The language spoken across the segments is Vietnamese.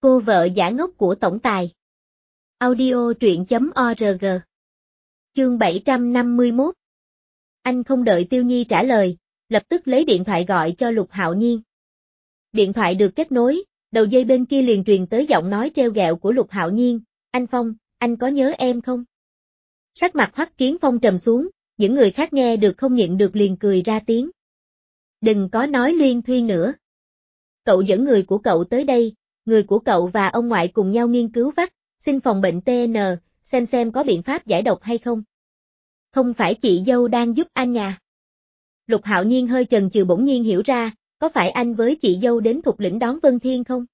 Cô vợ giả ngốc của tổng tài. Audio truyện.org. Chương 751. Anh không đợi Tiêu Nhi trả lời, lập tức lấy điện thoại gọi cho Lục Hạo Nhiên. Điện thoại được kết nối, đầu dây bên kia liền truyền tới giọng nói trêu ghẹo của Lục Hạo Nhiên, "Anh Phong, anh có nhớ em không?" Sắc mặt Hoắc Kiến Phong trầm xuống, những người khác nghe được không nhịn được liền cười ra tiếng. "Đừng có nói luyên thuyên nữa. Cậu dẫn người của cậu tới đây, người của cậu và ông ngoại cùng nhau nghiên cứu vaccine phòng bệnh TN, xem có biện pháp giải độc hay không. Không phải chị dâu đang giúp anh à?" Lục Hạo Nhiên hơi chần chừ bỗng nhiên hiểu ra, có phải anh với chị dâu đến Thục Lĩnh đón Vân Thiên không?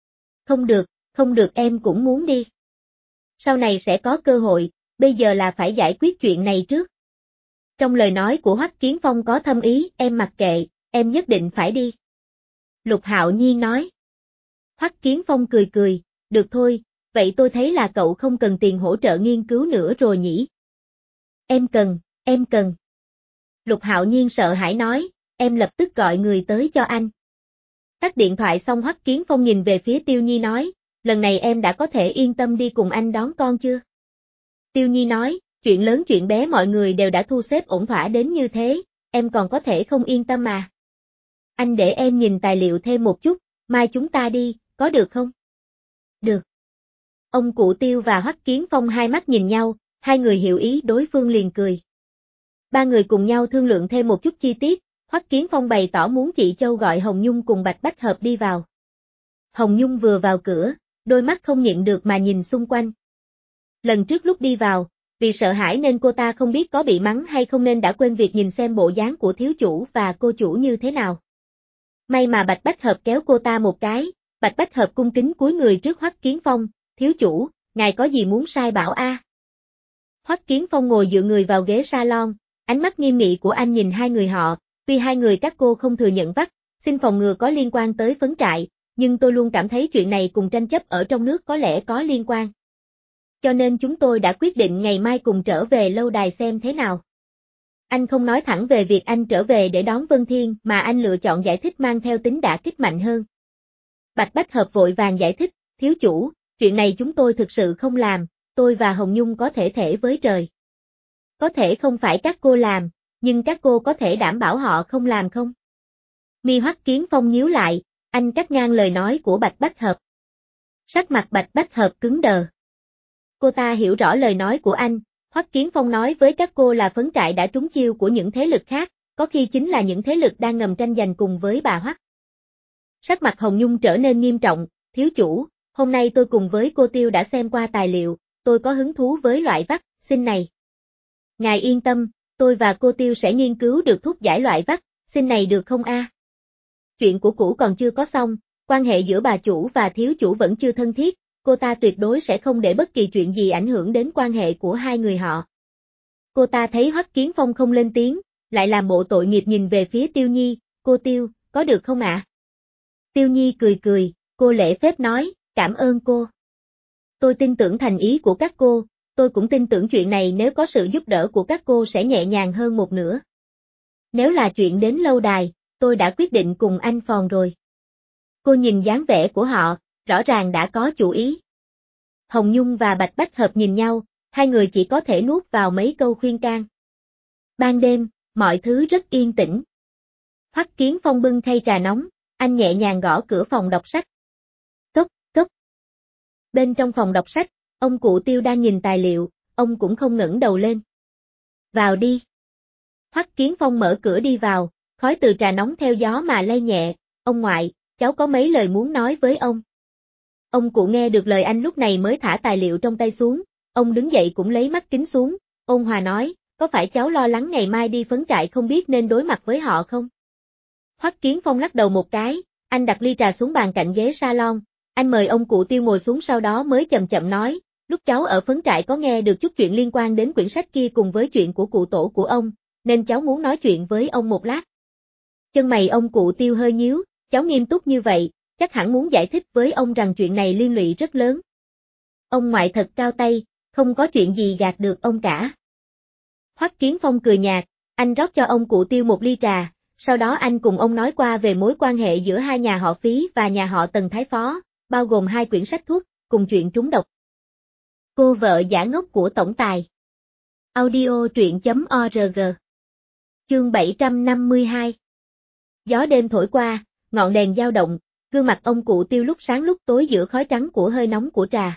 Không được em cũng muốn đi. Sau này sẽ có cơ hội, bây giờ là phải giải quyết chuyện này trước. Trong lời nói của Hoắc Kiến Phong có thâm ý, em mặc kệ, em nhất định phải đi. Lục Hạo Nhiên nói. Hoắc Kiến Phong cười cười, được thôi, vậy tôi thấy là cậu không cần tiền hỗ trợ nghiên cứu nữa rồi nhỉ? Em cần. Lục Hạo Nhiên sợ hãi nói, em lập tức gọi người tới cho anh. Tắt điện thoại xong Hoắc Kiến Phong nhìn về phía Tiêu Nhi nói, lần này em đã có thể yên tâm đi cùng anh đón con chưa? Tiêu Nhi nói, chuyện lớn chuyện bé mọi người đều đã thu xếp ổn thỏa đến như thế, em còn có thể không yên tâm à? Anh để em nhìn tài liệu thêm một chút, mai chúng ta đi, có được không? Được. Ông cụ Tiêu và Hoắc Kiến Phong hai mắt nhìn nhau, hai người hiểu ý đối phương liền cười. Ba người cùng nhau thương lượng thêm một chút chi tiết, Hoắc Kiến Phong bày tỏ muốn chị Châu gọi Hồng Nhung cùng Bạch Bách Hợp đi vào. Hồng Nhung vừa vào cửa, đôi mắt không nhịn được mà nhìn xung quanh. Lần trước lúc đi vào, vì sợ hãi nên cô ta không biết có bị mắng hay không nên đã quên việc nhìn xem bộ dáng của thiếu chủ và cô chủ như thế nào. May mà Bạch Bách Hợp kéo cô ta một cái, Bạch Bách Hợp cung kính cúi người trước Hoắc Kiến Phong, thiếu chủ, ngài có gì muốn sai bảo a? Hoắc Kiến Phong ngồi dựa người vào ghế salon, ánh mắt nghiêm nghị của anh nhìn hai người họ, tuy hai người các cô không thừa nhận vaccine phòng ngừa có liên quan tới phấn trại, nhưng tôi luôn cảm thấy chuyện này cùng tranh chấp ở trong nước có lẽ có liên quan. Cho nên chúng tôi đã quyết định ngày mai cùng trở về lâu đài xem thế nào. Anh không nói thẳng về việc anh trở về để đón Vân Thiên mà anh lựa chọn giải thích mang theo tính đả kích mạnh hơn. Bạch Bách Hợp vội vàng giải thích, thiếu chủ, chuyện này chúng tôi thực sự không làm, tôi và Hồng Nhung có thể với trời. Có thể không phải các cô làm, nhưng các cô có thể đảm bảo họ không làm không? Mi Hoắc Kiến Phong nhíu lại, anh cắt ngang lời nói của Bạch Bách Hợp. Sắc mặt Bạch Bách Hợp cứng đờ. Cô ta hiểu rõ lời nói của anh, Hoắc Kiến Phong nói với các cô là phấn trại đã trúng chiêu của những thế lực khác, có khi chính là những thế lực đang ngầm tranh giành cùng với bà Hoắc. Sắc mặt Hồng Nhung trở nên nghiêm trọng, thiếu chủ, hôm nay tôi cùng với cô Tiêu đã xem qua tài liệu, tôi có hứng thú với loại vaccine này. Ngài yên tâm, tôi và cô Tiêu sẽ nghiên cứu được thuốc giải loại vaccine này được không a? Chuyện của cũ còn chưa có xong, quan hệ giữa bà chủ và thiếu chủ vẫn chưa thân thiết, cô ta tuyệt đối sẽ không để bất kỳ chuyện gì ảnh hưởng đến quan hệ của hai người họ. Cô ta thấy Hoắc Kiến Phong không lên tiếng, lại làm bộ tội nghiệp nhìn về phía Tiêu Nhi, cô Tiêu, có được không ạ? Tiêu Nhi cười, cô lễ phép nói, cảm ơn cô. Tôi tin tưởng thành ý của các cô, tôi cũng tin tưởng chuyện này nếu có sự giúp đỡ của các cô sẽ nhẹ nhàng hơn một nửa. Nếu là chuyện đến lâu đài, tôi đã quyết định cùng anh Phòn rồi. Cô nhìn dáng vẻ của họ, rõ ràng đã có chủ ý. Hồng Nhung và Bạch Bách Hợp nhìn nhau, hai người chỉ có thể nuốt vào mấy câu khuyên can. Ban đêm, mọi thứ rất yên tĩnh. Hoắc Kiến Phong bưng khay trà nóng, anh nhẹ nhàng gõ cửa phòng đọc sách. Cốc. Bên trong phòng đọc sách, ông cụ Tiêu đang nhìn tài liệu, ông cũng không ngẩng đầu lên. Vào đi. Hoắc Kiến Phong mở cửa đi vào, khói từ trà nóng theo gió mà lay nhẹ, ông ngoại, cháu có mấy lời muốn nói với ông. Ông cụ nghe được lời anh lúc này mới thả tài liệu trong tay xuống, ông đứng dậy cũng lấy mắt kính xuống, ôn hòa nói, có phải cháu lo lắng ngày mai đi phấn trại không biết nên đối mặt với họ không? Hoắc Kiến Phong lắc đầu một cái, anh đặt ly trà xuống bàn cạnh ghế salon, anh mời ông cụ Tiêu ngồi xuống sau đó mới chậm chậm nói, lúc cháu ở phấn trại có nghe được chút chuyện liên quan đến quyển sách kia cùng với chuyện của cụ tổ của ông, nên cháu muốn nói chuyện với ông một lát. Chân mày ông cụ Tiêu hơi nhíu, cháu nghiêm túc như vậy, chắc hẳn muốn giải thích với ông rằng chuyện này liên lụy rất lớn. Ông ngoại thật cao tay, không có chuyện gì gạt được ông cả. Hoắc Kiến Phong cười nhạt, anh rót cho ông cụ Tiêu một ly trà, sau đó anh cùng ông nói qua về mối quan hệ giữa hai nhà họ Phí và nhà họ Tần Thái Phó, bao gồm 2 quyển sách thuốc, cùng chuyện trúng độc. Cô vợ giả ngốc của tổng tài. Audio truyện.org. Chương 752. Gió đêm thổi qua, ngọn đèn dao động, gương mặt ông cụ Tiêu lúc sáng lúc tối giữa khói trắng của hơi nóng của trà.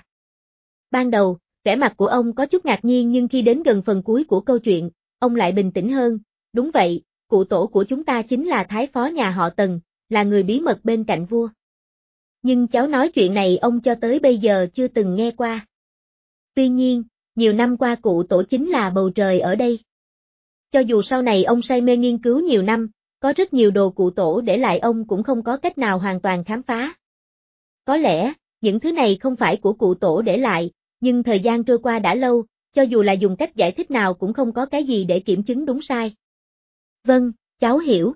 Ban đầu, vẻ mặt của ông có chút ngạc nhiên nhưng khi đến gần phần cuối của câu chuyện, ông lại bình tĩnh hơn. Đúng vậy, cụ tổ của chúng ta chính là thái phó nhà họ Tần, là người bí mật bên cạnh vua. Nhưng cháu nói chuyện này ông cho tới bây giờ chưa từng nghe qua. Tuy nhiên, nhiều năm qua cụ tổ chính là bầu trời ở đây. Cho dù sau này ông say mê nghiên cứu nhiều năm, có rất nhiều đồ cụ tổ để lại ông cũng không có cách nào hoàn toàn khám phá. Có lẽ, những thứ này không phải của cụ tổ để lại, nhưng thời gian trôi qua đã lâu, cho dù là dùng cách giải thích nào cũng không có cái gì để kiểm chứng đúng sai. Vâng, cháu hiểu.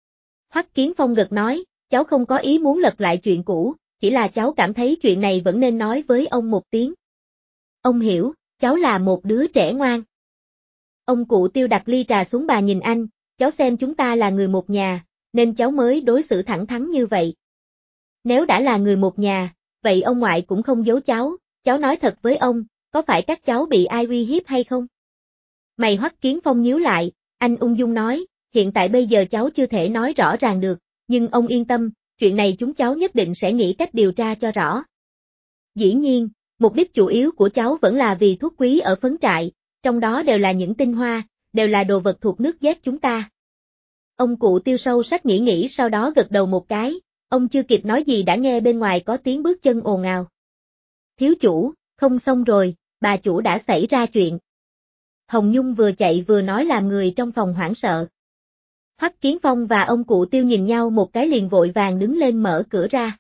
Hoắc Kiến Phong gật nói, cháu không có ý muốn lật lại chuyện cũ, chỉ là cháu cảm thấy chuyện này vẫn nên nói với ông một tiếng. Ông hiểu, cháu là một đứa trẻ ngoan. Ông cụ Tiêu đặt ly trà xuống bà nhìn anh, cháu xem chúng ta là người một nhà, nên cháu mới đối xử thẳng thắn như vậy. Nếu đã là người một nhà, vậy ông ngoại cũng không giấu cháu nói thật với ông, có phải các cháu bị ai uy hiếp hay không? Mày Hoắc Kiến Phong nhíu lại, anh ung dung nói, hiện tại bây giờ cháu chưa thể nói rõ ràng được, nhưng ông yên tâm, chuyện này chúng cháu nhất định sẽ nghĩ cách điều tra cho rõ. Dĩ nhiên, mục đích chủ yếu của cháu vẫn là vì thuốc quý ở phấn trại, trong đó đều là những tinh hoa, đều là đồ vật thuộc nước Z chúng ta. Ông cụ Tiêu sâu sắc nghĩ sau đó gật đầu một cái, ông chưa kịp nói gì đã nghe bên ngoài có tiếng bước chân ồn ào. Thiếu chủ, không xong rồi, bà chủ đã xảy ra chuyện. Hồng Nhung vừa chạy vừa nói làm người trong phòng hoảng sợ. Hoắc Kiến Phong và ông cụ Tiêu nhìn nhau một cái liền vội vàng đứng lên mở cửa ra.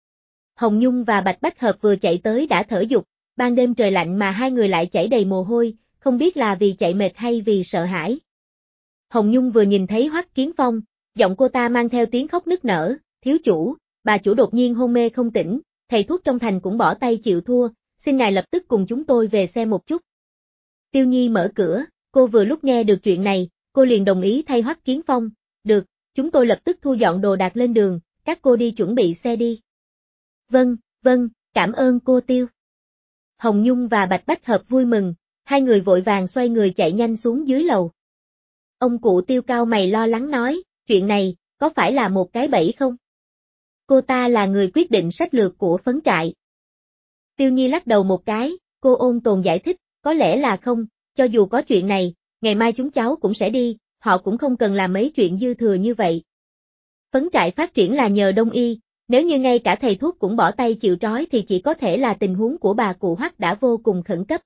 Hồng Nhung và Bạch Bách Hợp vừa chạy tới đã thở dục, ban đêm trời lạnh mà hai người lại chảy đầy mồ hôi, không biết là vì chạy mệt hay vì sợ hãi. Hồng Nhung vừa nhìn thấy Hoắc Kiến Phong, giọng cô ta mang theo tiếng khóc nức nở, thiếu chủ, bà chủ đột nhiên hôn mê không tỉnh, thầy thuốc trong thành cũng bỏ tay chịu thua, xin ngài lập tức cùng chúng tôi về xem một chút. Tiêu Nhi mở cửa, cô vừa lúc nghe được chuyện này, cô liền đồng ý thay Hoắc Kiến Phong, được, chúng tôi lập tức thu dọn đồ đạc lên đường, các cô đi chuẩn bị xe đi. Vâng, cảm ơn cô Tiêu. Hồng Nhung và Bạch Bách Hợp vui mừng, hai người vội vàng xoay người chạy nhanh xuống dưới lầu. Ông cụ Tiêu cau mày lo lắng nói, chuyện này, có phải là một cái bẫy không? Cô ta là người quyết định sách lược của phấn trại. Tiêu Nhi lắc đầu một cái, cô ôn tồn giải thích, có lẽ là không, cho dù có chuyện này, ngày mai chúng cháu cũng sẽ đi, họ cũng không cần làm mấy chuyện dư thừa như vậy. Phấn trại phát triển là nhờ Đông Y, nếu như ngay cả thầy thuốc cũng bỏ tay chịu trói thì chỉ có thể là tình huống của bà cụ Hoắc đã vô cùng khẩn cấp.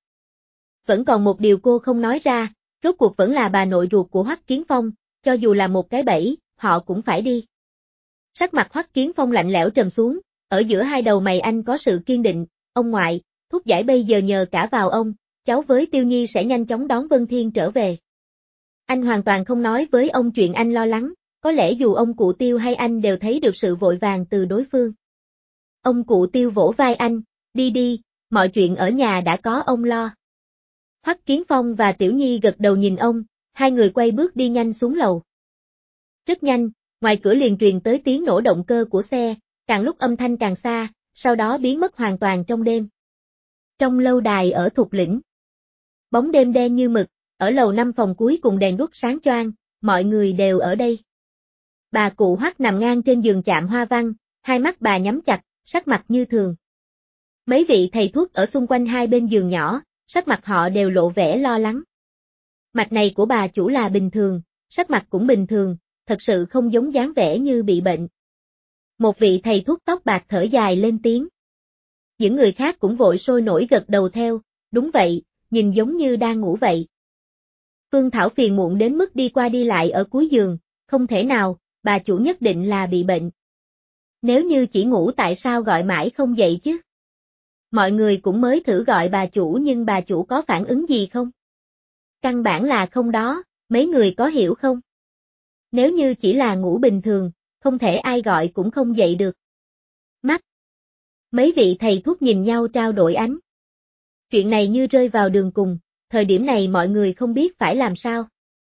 Vẫn còn một điều cô không nói ra, rốt cuộc vẫn là bà nội ruột của Hoắc Kiến Phong, cho dù là một cái bẫy, họ cũng phải đi. Sắc mặt Hoắc Kiến Phong lạnh lẽo trầm xuống, ở giữa hai đầu mày anh có sự kiên định, ông ngoại, thuốc giải bây giờ nhờ cả vào ông, cháu với Tiêu Nhi sẽ nhanh chóng đón Vân Thiên trở về. Anh hoàn toàn không nói với ông chuyện anh lo lắng, có lẽ dù ông cụ Tiêu hay anh đều thấy được sự vội vàng từ đối phương. Ông cụ Tiêu vỗ vai anh, đi, mọi chuyện ở nhà đã có ông lo. Hoắc Kiến Phong và Tiểu Nhi gật đầu nhìn ông, hai người quay bước đi nhanh xuống lầu. Rất nhanh, ngoài cửa liền truyền tới tiếng nổ động cơ của xe, càng lúc âm thanh càng xa, sau đó biến mất hoàn toàn trong đêm. Trong lâu đài ở Thục Lĩnh, bóng đêm đen như mực, ở lầu 5 phòng cuối cùng đèn đuốc sáng choang, mọi người đều ở đây. Bà cụ Hoắc nằm ngang trên giường chạm hoa văn, hai mắt bà nhắm chặt, sắc mặt như thường. Mấy vị thầy thuốc ở xung quanh hai bên giường nhỏ, sắc mặt họ đều lộ vẻ lo lắng. Mạch này của bà chủ là bình thường, sắc mặt cũng bình thường, thật sự không giống dáng vẻ như bị bệnh. Một vị thầy thuốc tóc bạc thở dài lên tiếng. Những người khác cũng vội sôi nổi gật đầu theo, đúng vậy, nhìn giống như đang ngủ vậy. Phương Thảo phiền muộn đến mức đi qua đi lại ở cuối giường, không thể nào, bà chủ nhất định là bị bệnh. Nếu như chỉ ngủ tại sao gọi mãi không dậy chứ? Mọi người cũng mới thử gọi bà chủ nhưng bà chủ có phản ứng gì không? Căn bản là không đó, mấy người có hiểu không? Nếu như chỉ là ngủ bình thường, không thể ai gọi cũng không dậy được. Mắt. Mấy vị thầy thuốc nhìn nhau trao đổi ánh. Chuyện này như rơi vào đường cùng, thời điểm này mọi người không biết phải làm sao.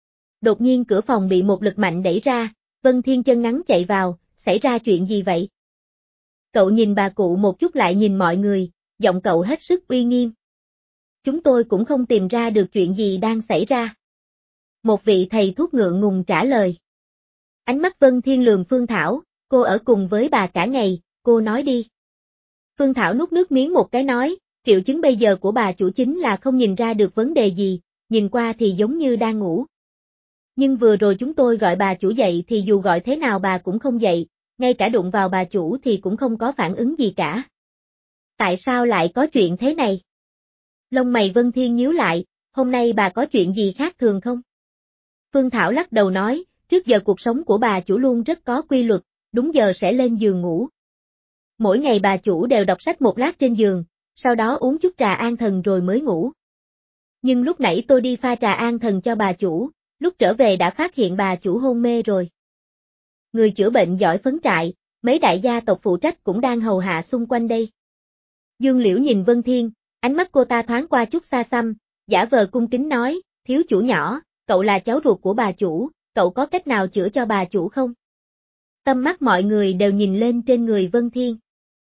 Đột nhiên cửa phòng bị một lực mạnh đẩy ra, Vân Thiên chân ngắn chạy vào, xảy ra chuyện gì vậy? Cậu nhìn bà cụ một chút lại nhìn mọi người, giọng cậu hết sức uy nghiêm. Chúng tôi cũng không tìm ra được chuyện gì đang xảy ra. Một vị thầy thuốc ngượng ngùng trả lời. Ánh mắt Vân Thiên lườm Phương Thảo, cô ở cùng với bà cả ngày, cô nói đi. Phương Thảo nuốt nước miếng một cái nói, triệu chứng bây giờ của bà chủ chính là không nhìn ra được vấn đề gì, nhìn qua thì giống như đang ngủ. Nhưng vừa rồi chúng tôi gọi bà chủ dậy thì dù gọi thế nào bà cũng không dậy, ngay cả đụng vào bà chủ thì cũng không có phản ứng gì cả. Tại sao lại có chuyện thế này? Lông mày Vân Thiên nhíu lại, hôm nay bà có chuyện gì khác thường không? Phương Thảo lắc đầu nói, trước giờ cuộc sống của bà chủ luôn rất có quy luật, đúng giờ sẽ lên giường ngủ. Mỗi ngày bà chủ đều đọc sách một lát trên giường, sau đó uống chút trà an thần rồi mới ngủ. Nhưng lúc nãy tôi đi pha trà an thần cho bà chủ, lúc trở về đã phát hiện bà chủ hôn mê rồi. Người chữa bệnh giỏi phấn trại, mấy đại gia tộc phụ trách cũng đang hầu hạ xung quanh đây. Dương Liễu nhìn Vân Thiên, ánh mắt cô ta thoáng qua chút xa xăm, giả vờ cung kính nói, thiếu chủ nhỏ, cậu là cháu ruột của bà chủ, cậu có cách nào chữa cho bà chủ không? Tâm mắt mọi người đều nhìn lên trên người Vân Thiên.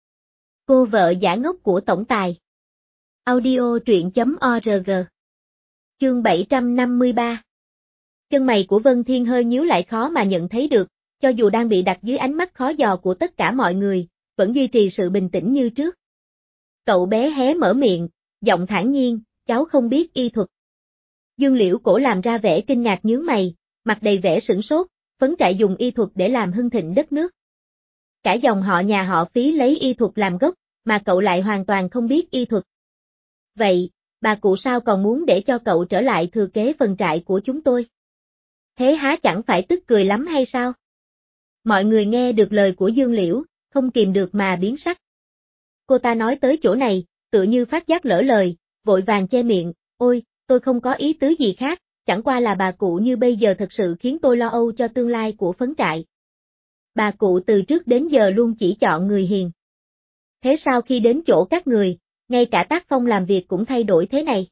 Cô vợ giả ngốc của tổng tài. Audio truyện.org. Chương 753. Chân mày của Vân Thiên hơi nhíu lại khó mà nhận thấy được, cho dù đang bị đặt dưới ánh mắt khó dò của tất cả mọi người, vẫn duy trì sự bình tĩnh như trước. Cậu bé hé mở miệng, giọng thản nhiên, cháu không biết y thuật. Dương Liễu cổ làm ra vẻ kinh ngạc nhướng mày, mặt đầy vẻ sửng sốt, phấn trại dùng y thuật để làm hưng thịnh đất nước. Cả dòng họ nhà họ Phí lấy y thuật làm gốc, mà cậu lại hoàn toàn không biết y thuật. Vậy, bà cụ sao còn muốn để cho cậu trở lại thừa kế phần trại của chúng tôi? Thế há chẳng phải tức cười lắm hay sao? Mọi người nghe được lời của Dương Liễu, không kìm được mà biến sắc. Cô ta nói tới chỗ này, tự như phát giác lỡ lời, vội vàng che miệng, ôi, tôi không có ý tứ gì khác, chẳng qua là bà cụ như bây giờ thật sự khiến tôi lo âu cho tương lai của phấn trại. Bà cụ từ trước đến giờ luôn chỉ chọn người hiền. Thế sao khi đến chỗ các người, ngay cả tác phong làm việc cũng thay đổi thế này?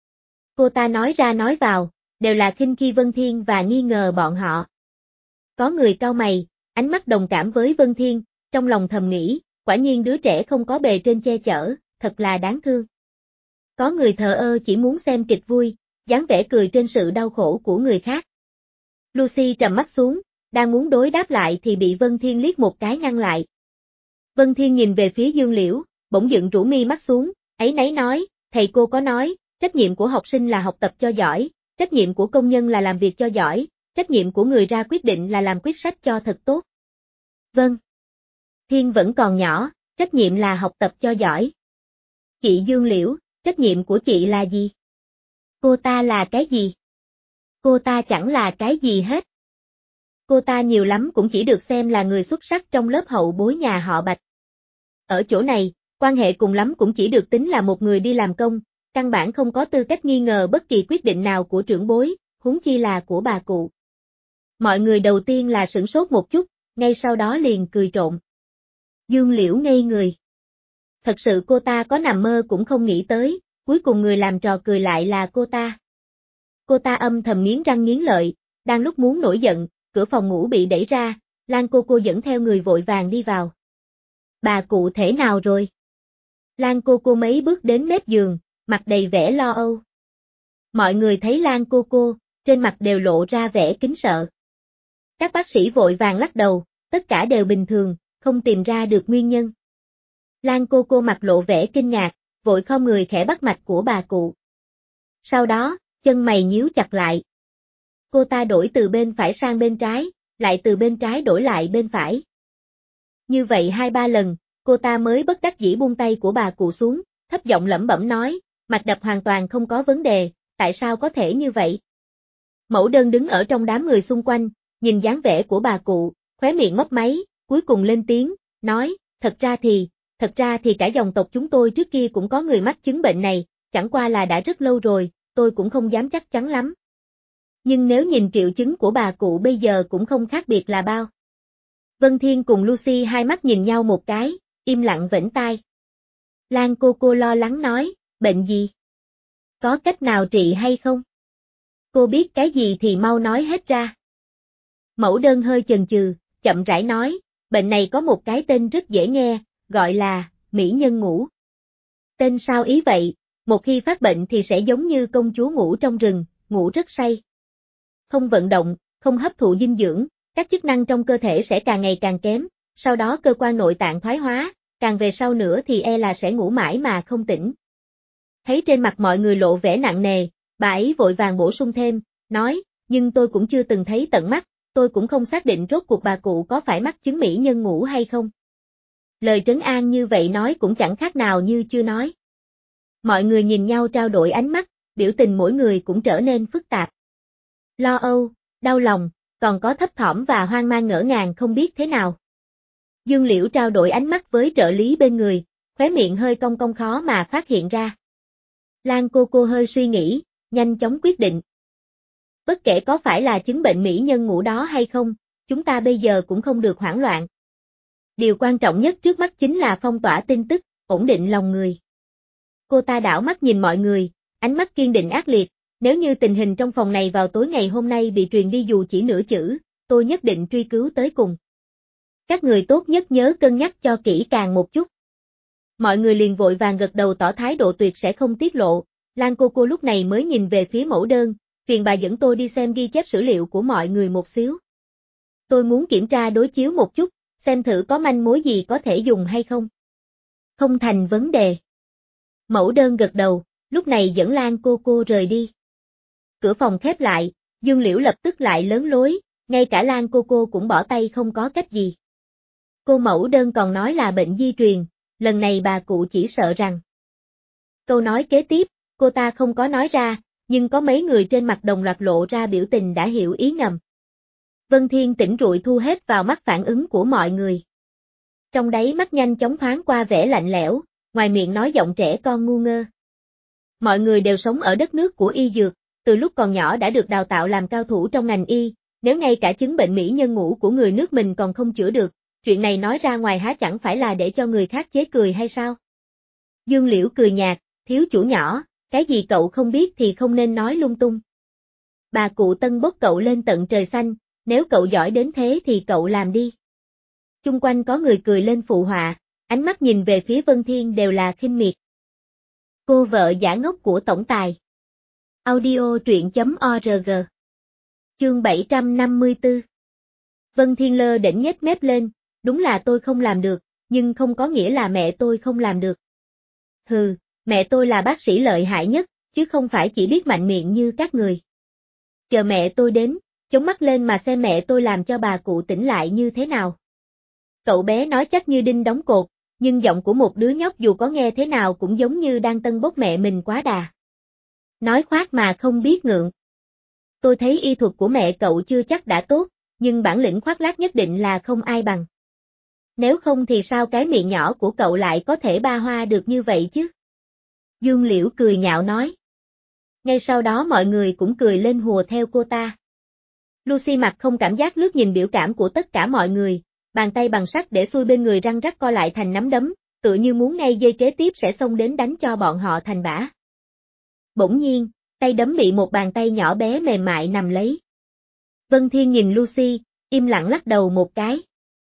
Cô ta nói ra nói vào, đều là khinh khi Vân Thiên và nghi ngờ bọn họ. Có người cau mày, ánh mắt đồng cảm với Vân Thiên, trong lòng thầm nghĩ, quả nhiên đứa trẻ không có bề trên che chở, thật là đáng thương. Có người thờ ơ chỉ muốn xem kịch vui, dáng vẻ cười trên sự đau khổ của người khác. Lucy trầm mắt xuống, đang muốn đối đáp lại thì bị Vân Thiên liếc một cái ngăn lại. Vân Thiên nhìn về phía Dương Liễu, bỗng dựng rũ mi mắt xuống, áy náy nói, thầy cô có nói, trách nhiệm của học sinh là học tập cho giỏi, trách nhiệm của công nhân là làm việc cho giỏi, trách nhiệm của người ra quyết định là làm quyết sách cho thật tốt. Vâng. Thiên vẫn còn nhỏ, trách nhiệm là học tập cho giỏi. Chị Dương Liễu, trách nhiệm của chị là gì? Cô ta là cái gì? Cô ta chẳng là cái gì hết. Cô ta nhiều lắm cũng chỉ được xem là người xuất sắc trong lớp hậu bối nhà họ Bạch. Ở chỗ này, quan hệ cùng lắm cũng chỉ được tính là một người đi làm công, căn bản không có tư cách nghi ngờ bất kỳ quyết định nào của trưởng bối, huống chi là của bà cụ. Mọi người đầu tiên là sửng sốt một chút, ngay sau đó liền cười trộn. Dương Liễu ngây người. Thật sự cô ta có nằm mơ cũng không nghĩ tới, cuối cùng người làm trò cười lại là cô ta. Cô ta âm thầm nghiến răng nghiến lợi, đang lúc muốn nổi giận, cửa phòng ngủ bị đẩy ra, Lan cô dẫn theo người vội vàng đi vào. Bà cụ thể nào rồi? Lan cô mấy bước đến mép giường, mặt đầy vẻ lo âu. Mọi người thấy Lan cô, trên mặt đều lộ ra vẻ kính sợ. Các bác sĩ vội vàng lắc đầu, tất cả đều bình thường, không tìm ra được nguyên nhân. Lan cô mặt lộ vẻ kinh ngạc, vội khom người khẽ bắt mạch của bà cụ. Sau đó, chân mày nhíu chặt lại. Cô ta đổi từ bên phải sang bên trái, lại từ bên trái đổi lại bên phải. Như vậy 2-3 lần, cô ta mới bất đắc dĩ buông tay của bà cụ xuống, thấp giọng lẩm bẩm nói, mạch đập hoàn toàn không có vấn đề, tại sao có thể như vậy? Mẫu đơn đứng ở trong đám người xung quanh, nhìn dáng vẻ của bà cụ, khóe miệng mấp máy, cuối cùng lên tiếng, nói, thật ra thì cả dòng tộc chúng tôi trước kia cũng có người mắc chứng bệnh này, chẳng qua là đã rất lâu rồi, tôi cũng không dám chắc chắn lắm. Nhưng nếu nhìn triệu chứng của bà cụ bây giờ cũng không khác biệt là bao. Vân Thiên cùng Lucy hai mắt nhìn nhau một cái, im lặng vểnh tai. Lan cô lo lắng nói, bệnh gì? Có cách nào trị hay không? Cô biết cái gì thì mau nói hết ra. Mẫu đơn hơi chần chừ, chậm rãi nói, bệnh này có một cái tên rất dễ nghe, gọi là mỹ nhân ngủ. Tên sao ý vậy, một khi phát bệnh thì sẽ giống như công chúa ngủ trong rừng, ngủ rất say. Không vận động, không hấp thụ dinh dưỡng, các chức năng trong cơ thể sẽ càng ngày càng kém, sau đó cơ quan nội tạng thoái hóa, càng về sau nữa thì e là sẽ ngủ mãi mà không tỉnh. Thấy trên mặt mọi người lộ vẻ nặng nề, bà ấy vội vàng bổ sung thêm, nói, nhưng tôi cũng chưa từng thấy tận mắt, tôi cũng không xác định rốt cuộc bà cụ có phải mắc chứng mỹ nhân ngủ hay không. Lời trấn an như vậy nói cũng chẳng khác nào như chưa nói. Mọi người nhìn nhau trao đổi ánh mắt, biểu tình mỗi người cũng trở nên phức tạp. Lo âu, đau lòng, còn có thấp thỏm và hoang mang ngỡ ngàng không biết thế nào. Dương Liễu trao đổi ánh mắt với trợ lý bên người, khóe miệng hơi cong cong khó mà phát hiện ra. Lan cô hơi suy nghĩ, nhanh chóng quyết định. Bất kể có phải là chứng bệnh mỹ nhân ngủ đó hay không, chúng ta bây giờ cũng không được hoảng loạn. Điều quan trọng nhất trước mắt chính là phong tỏa tin tức, ổn định lòng người. Cô ta đảo mắt nhìn mọi người, ánh mắt kiên định ác liệt, nếu như tình hình trong phòng này vào tối ngày hôm nay bị truyền đi dù chỉ nửa chữ, tôi nhất định truy cứu tới cùng. Các người tốt nhất nhớ cân nhắc cho kỹ càng một chút. Mọi người liền vội vàng gật đầu tỏ thái độ tuyệt sẽ không tiết lộ, Lan cô lúc này mới nhìn về phía mẫu đơn, phiền bà dẫn tôi đi xem ghi chép sử liệu của mọi người một xíu. Tôi muốn kiểm tra đối chiếu một chút, xem thử có manh mối gì có thể dùng hay không. Không thành vấn đề. Mẫu đơn gật đầu, lúc này dẫn Lan cô rời đi. Cửa phòng khép lại, Dương Liễu lập tức lại lớn lối, ngay cả Lan cô cũng bỏ tay không có cách gì. Cô mẫu đơn còn nói là bệnh di truyền, lần này bà cụ chỉ sợ rằng. Câu nói kế tiếp, cô ta không có nói ra, nhưng có mấy người trên mặt đồng loạt lộ ra biểu tình đã hiểu ý ngầm. Vân Thiên tỉnh rụi thu hết vào mắt phản ứng của mọi người. Trong đáy mắt nhanh chóng thoáng qua vẻ lạnh lẽo, ngoài miệng nói giọng trẻ con ngu ngơ. Mọi người đều sống ở đất nước của y dược, từ lúc còn nhỏ đã được đào tạo làm cao thủ trong ngành y, nếu ngay cả chứng bệnh mỹ nhân ngủ của người nước mình còn không chữa được, chuyện này nói ra ngoài há chẳng phải là để cho người khác chế cười hay sao? Dương Liễu cười nhạt, thiếu chủ nhỏ, cái gì cậu không biết thì không nên nói lung tung. Bà cụ tân bốc cậu lên tận trời xanh, nếu cậu giỏi đến thế thì cậu làm đi. Chung quanh có người cười lên phụ họa, ánh mắt nhìn về phía Vân Thiên đều là khinh miệt. Cô vợ giả ngốc của tổng tài. Audio truyện.org. Chương 754. Vân Thiên lơ đễnh nhếch mép lên, đúng là tôi không làm được, nhưng không có nghĩa là mẹ tôi không làm được. Hừ, mẹ tôi là bác sĩ lợi hại nhất, chứ không phải chỉ biết mạnh miệng như các người. Chờ mẹ tôi đến, chống mắt lên mà xem mẹ tôi làm cho bà cụ tỉnh lại như thế nào. Cậu bé nói chắc như đinh đóng cột, nhưng giọng của một đứa nhóc dù có nghe thế nào cũng giống như đang tân bốc mẹ mình quá đà. Nói khoác mà không biết ngượng. Tôi thấy y thuật của mẹ cậu chưa chắc đã tốt, nhưng bản lĩnh khoác lác nhất định là không ai bằng. Nếu không thì sao cái miệng nhỏ của cậu lại có thể ba hoa được như vậy chứ? Dương Liễu cười nhạo nói. Ngay sau đó mọi người cũng cười lên hùa theo cô ta. Lucy mặt không cảm giác lướt nhìn biểu cảm của tất cả mọi người, bàn tay bằng sắt để xuôi bên người răng rắc co lại thành nắm đấm, tựa như muốn ngay giây kế tiếp sẽ xông đến đánh cho bọn họ thành bã. Bỗng nhiên, tay đấm bị một bàn tay nhỏ bé mềm mại nằm lấy. Vân Thiên nhìn Lucy, im lặng lắc đầu một cái.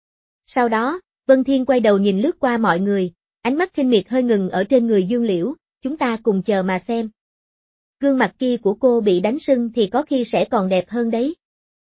Sau đó, Vân Thiên quay đầu nhìn lướt qua mọi người, ánh mắt khinh miệt hơi ngừng ở trên người Dương Liễu, chúng ta cùng chờ mà xem. Gương mặt kia của cô bị đánh sưng thì có khi sẽ còn đẹp hơn đấy.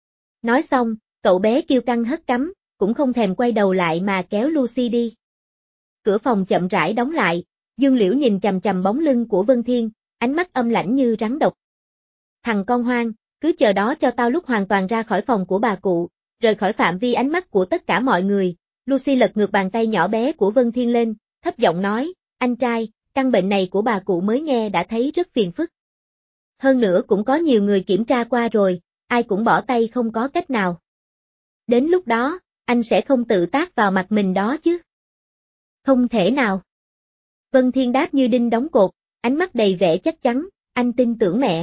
Nói xong, cậu bé kiêu căng hất cắm, cũng không thèm quay đầu lại mà kéo Lucy đi. Cửa phòng chậm rãi đóng lại, Dương Liễu nhìn chằm chằm bóng lưng của Vân Thiên, ánh mắt âm lãnh như rắn độc. Thằng con hoang, cứ chờ đó cho tao lúc hoàn toàn ra khỏi phòng của bà cụ, rời khỏi phạm vi ánh mắt của tất cả mọi người. Lucy lật ngược bàn tay nhỏ bé của Vân Thiên lên, thấp giọng nói, anh trai, căn bệnh này của bà cụ mới nghe đã thấy rất phiền phức. Hơn nữa cũng có nhiều người kiểm tra qua rồi, ai cũng bỏ tay không có cách nào. Đến lúc đó, anh sẽ không tự tát vào mặt mình đó chứ. Không thể nào. Vân Thiên đáp như đinh đóng cột, ánh mắt đầy vẻ chắc chắn, anh tin tưởng mẹ.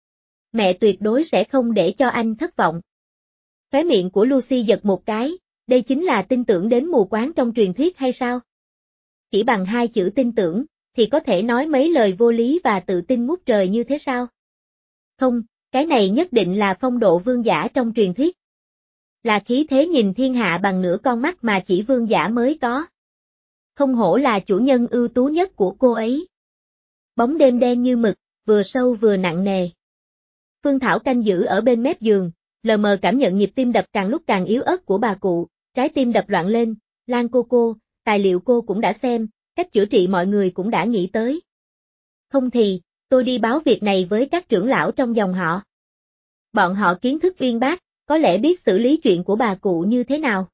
Mẹ tuyệt đối sẽ không để cho anh thất vọng. Khóe miệng của Lucy giật một cái, đây chính là tin tưởng đến mù quáng trong truyền thuyết hay sao? Chỉ bằng hai chữ tin tưởng, thì có thể nói mấy lời vô lý và tự tin ngút trời như thế sao? Không, cái này nhất định là phong độ vương giả trong truyền thuyết. Là khí thế nhìn thiên hạ bằng nửa con mắt mà chỉ vương giả mới có. Không hổ là chủ nhân ưu tú nhất của cô ấy. Bóng đêm đen như mực, vừa sâu vừa nặng nề. Phương Thảo canh giữ ở bên mép giường, lờ mờ cảm nhận nhịp tim đập càng lúc càng yếu ớt của bà cụ, trái tim đập loạn lên. Lan cô, tài liệu cô cũng đã xem, cách chữa trị mọi người cũng đã nghĩ tới. Không thì, tôi đi báo việc này với các trưởng lão trong dòng họ. Bọn họ kiến thức uyên bác, có lẽ biết xử lý chuyện của bà cụ như thế nào.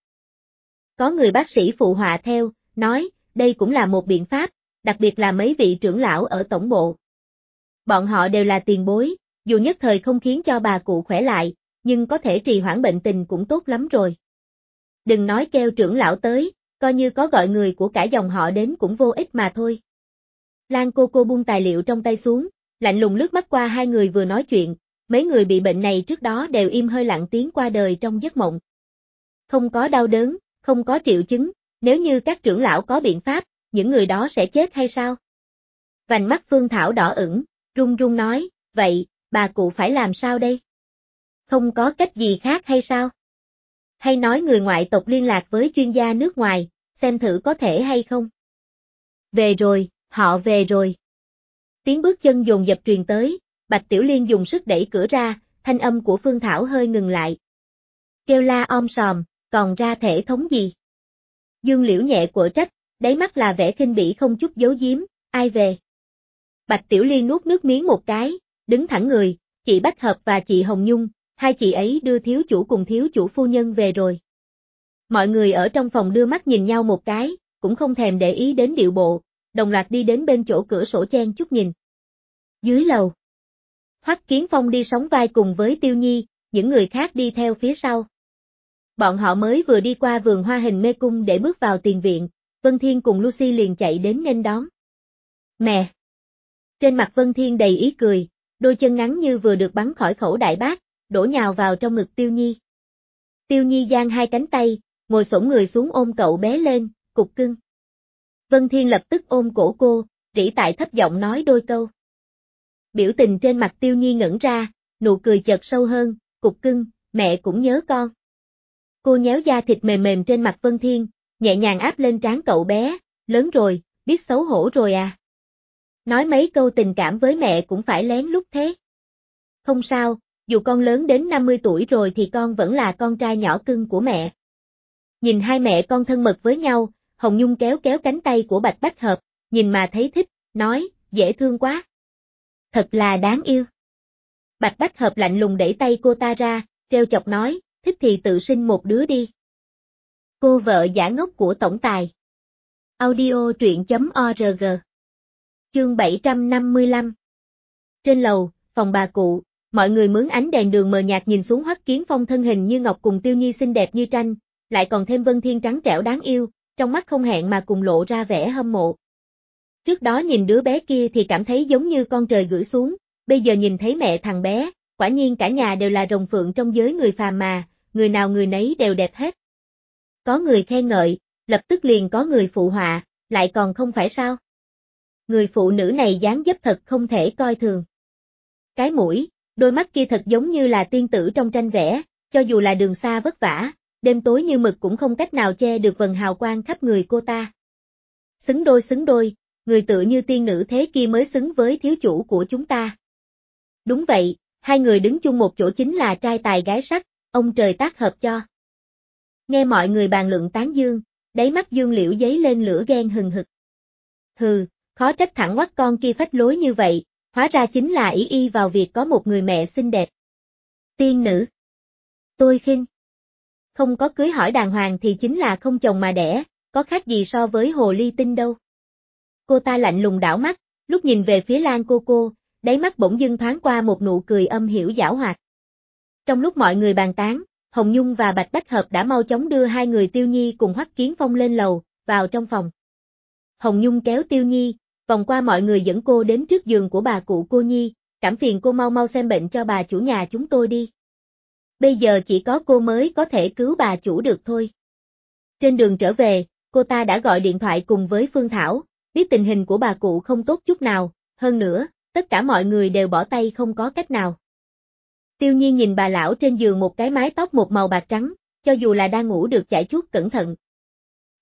Có người bác sĩ phụ họa theo, nói, đây cũng là một biện pháp, đặc biệt là mấy vị trưởng lão ở tổng bộ. Bọn họ đều là tiền bối, dù nhất thời không khiến cho bà cụ khỏe lại, nhưng có thể trì hoãn bệnh tình cũng tốt lắm rồi. Đừng nói kêu trưởng lão tới, coi như có gọi người của cả dòng họ đến cũng vô ích mà thôi. Lan cô buông tài liệu trong tay xuống, lạnh lùng lướt mắt qua hai người vừa nói chuyện, mấy người bị bệnh này trước đó đều im hơi lặng tiếng qua đời trong giấc mộng. Không có đau đớn, không có triệu chứng, nếu như các trưởng lão có biện pháp, những người đó sẽ chết hay sao? Vành mắt Phương Thảo đỏ ửng, run run nói, vậy, bà cụ phải làm sao đây? Không có cách gì khác hay sao? Hay nói người ngoại tộc liên lạc với chuyên gia nước ngoài, xem thử có thể hay không? Về rồi, họ về rồi. Tiếng bước chân dồn dập truyền tới, Bạch Tiểu Liên dùng sức đẩy cửa ra, thanh âm của Phương Thảo hơi ngừng lại. Kêu la om sòm, còn ra thể thống gì? Dương Liễu nhẹ quở trách, đáy mắt là vẻ khinh bỉ không chút giấu giếm, ai về? Bạch Tiểu Liên nuốt nước miếng một cái, đứng thẳng người, chị Bách Hợp và chị Hồng Nhung, hai chị ấy đưa thiếu chủ cùng thiếu chủ phu nhân về rồi. Mọi người ở trong phòng đưa mắt nhìn nhau một cái, cũng không thèm để ý đến điệu bộ, đồng loạt đi đến bên chỗ cửa sổ chen chút nhìn. Dưới lầu, Hoắc Kiến Phong đi sóng vai cùng với Tiêu Nhi, những người khác đi theo phía sau. Bọn họ mới vừa đi qua vườn hoa hình mê cung để bước vào tiền viện, Vân Thiên cùng Lucy liền chạy đến nghênh đón. Mẹ! Trên mặt Vân Thiên đầy ý cười, đôi chân ngắn như vừa được bắn khỏi khẩu đại bác, đổ nhào vào trong ngực Tiêu Nhi. Tiêu Nhi giang hai cánh tay, ngồi xổm người xuống ôm cậu bé lên, cục cưng. Vân Thiên lập tức ôm cổ cô, rỉ tại thấp giọng nói đôi câu. Biểu tình trên mặt Tiêu Nhi ngẩn ra, nụ cười chợt sâu hơn, cục cưng, mẹ cũng nhớ con. Cô nhéo da thịt mềm mềm trên mặt Vân Thiên, nhẹ nhàng áp lên trán cậu bé, lớn rồi, biết xấu hổ rồi à. Nói mấy câu tình cảm với mẹ cũng phải lén lút thế. Không sao, dù con lớn đến 50 tuổi rồi thì con vẫn là con trai nhỏ cưng của mẹ. Nhìn hai mẹ con thân mật với nhau, Hồng Nhung kéo kéo cánh tay của Bạch Bách Hợp, nhìn mà thấy thích, nói, dễ thương quá. Thật là đáng yêu. Bạch Bách Hợp lạnh lùng đẩy tay cô ta ra, trêu chọc nói, thích thì tự sinh một đứa đi. Cô vợ giả ngốc của tổng tài. Audio truyện.org. Chương 755. Trên lầu, phòng bà cụ, mọi người mướn ánh đèn đường mờ nhạt nhìn xuống Hoắc Kiến Phong thân hình như ngọc cùng Tiêu Nhi xinh đẹp như tranh, lại còn thêm Vân Thiên trắng trẻo đáng yêu, trong mắt không hẹn mà cùng lộ ra vẻ hâm mộ. Trước đó nhìn đứa bé kia thì cảm thấy giống như con trời gửi xuống, bây giờ nhìn thấy mẹ thằng bé, quả nhiên cả nhà đều là rồng phượng trong giới người phàm mà, người nào người nấy đều đẹp hết. Có người khen ngợi, lập tức liền có người phụ họa, lại còn không phải sao? Người phụ nữ này dáng dấp thật không thể coi thường. Cái mũi, đôi mắt kia thật giống như là tiên tử trong tranh vẽ, cho dù là đường xa vất vả, đêm tối như mực cũng không cách nào che được vầng hào quang khắp người cô ta. Xứng đôi, người tựa như tiên nữ thế kia mới xứng với thiếu chủ của chúng ta. Đúng vậy, hai người đứng chung một chỗ chính là trai tài gái sắc, ông trời tác hợp cho. Nghe mọi người bàn luận tán dương, đáy mắt Dương Liễu giấy lên lửa ghen hừng hực. Hừ, khó trách thẳng ngoắt con kia phách lối như vậy, hóa ra chính là ý y vào việc có một người mẹ xinh đẹp. Tiên nữ. Tôi khinh. Không có cưới hỏi đàng hoàng thì chính là không chồng mà đẻ, có khác gì so với hồ ly tinh đâu. Cô ta lạnh lùng đảo mắt, lúc nhìn về phía Lan cô, đáy mắt bỗng dưng thoáng qua một nụ cười âm hiểm giảo hoạt. Trong lúc mọi người bàn tán, Hồng Nhung và Bạch Bách Hợp đã mau chóng đưa hai người Tiêu Nhi cùng Hoắc Kiến Phong lên lầu, vào trong phòng. Hồng Nhung kéo Tiêu Nhi, vòng qua mọi người dẫn cô đến trước giường của bà cụ cô Nhi, cảm phiền cô mau mau xem bệnh cho bà chủ nhà chúng tôi đi. Bây giờ chỉ có cô mới có thể cứu bà chủ được thôi. Trên đường trở về, cô ta đã gọi điện thoại cùng với Phương Thảo, biết tình hình của bà cụ không tốt chút nào, hơn nữa, tất cả mọi người đều bỏ tay không có cách nào. Tiêu Nhi nhìn bà lão trên giường một cái mái tóc một màu bạc trắng, cho dù là đang ngủ được chải chuốt cẩn thận.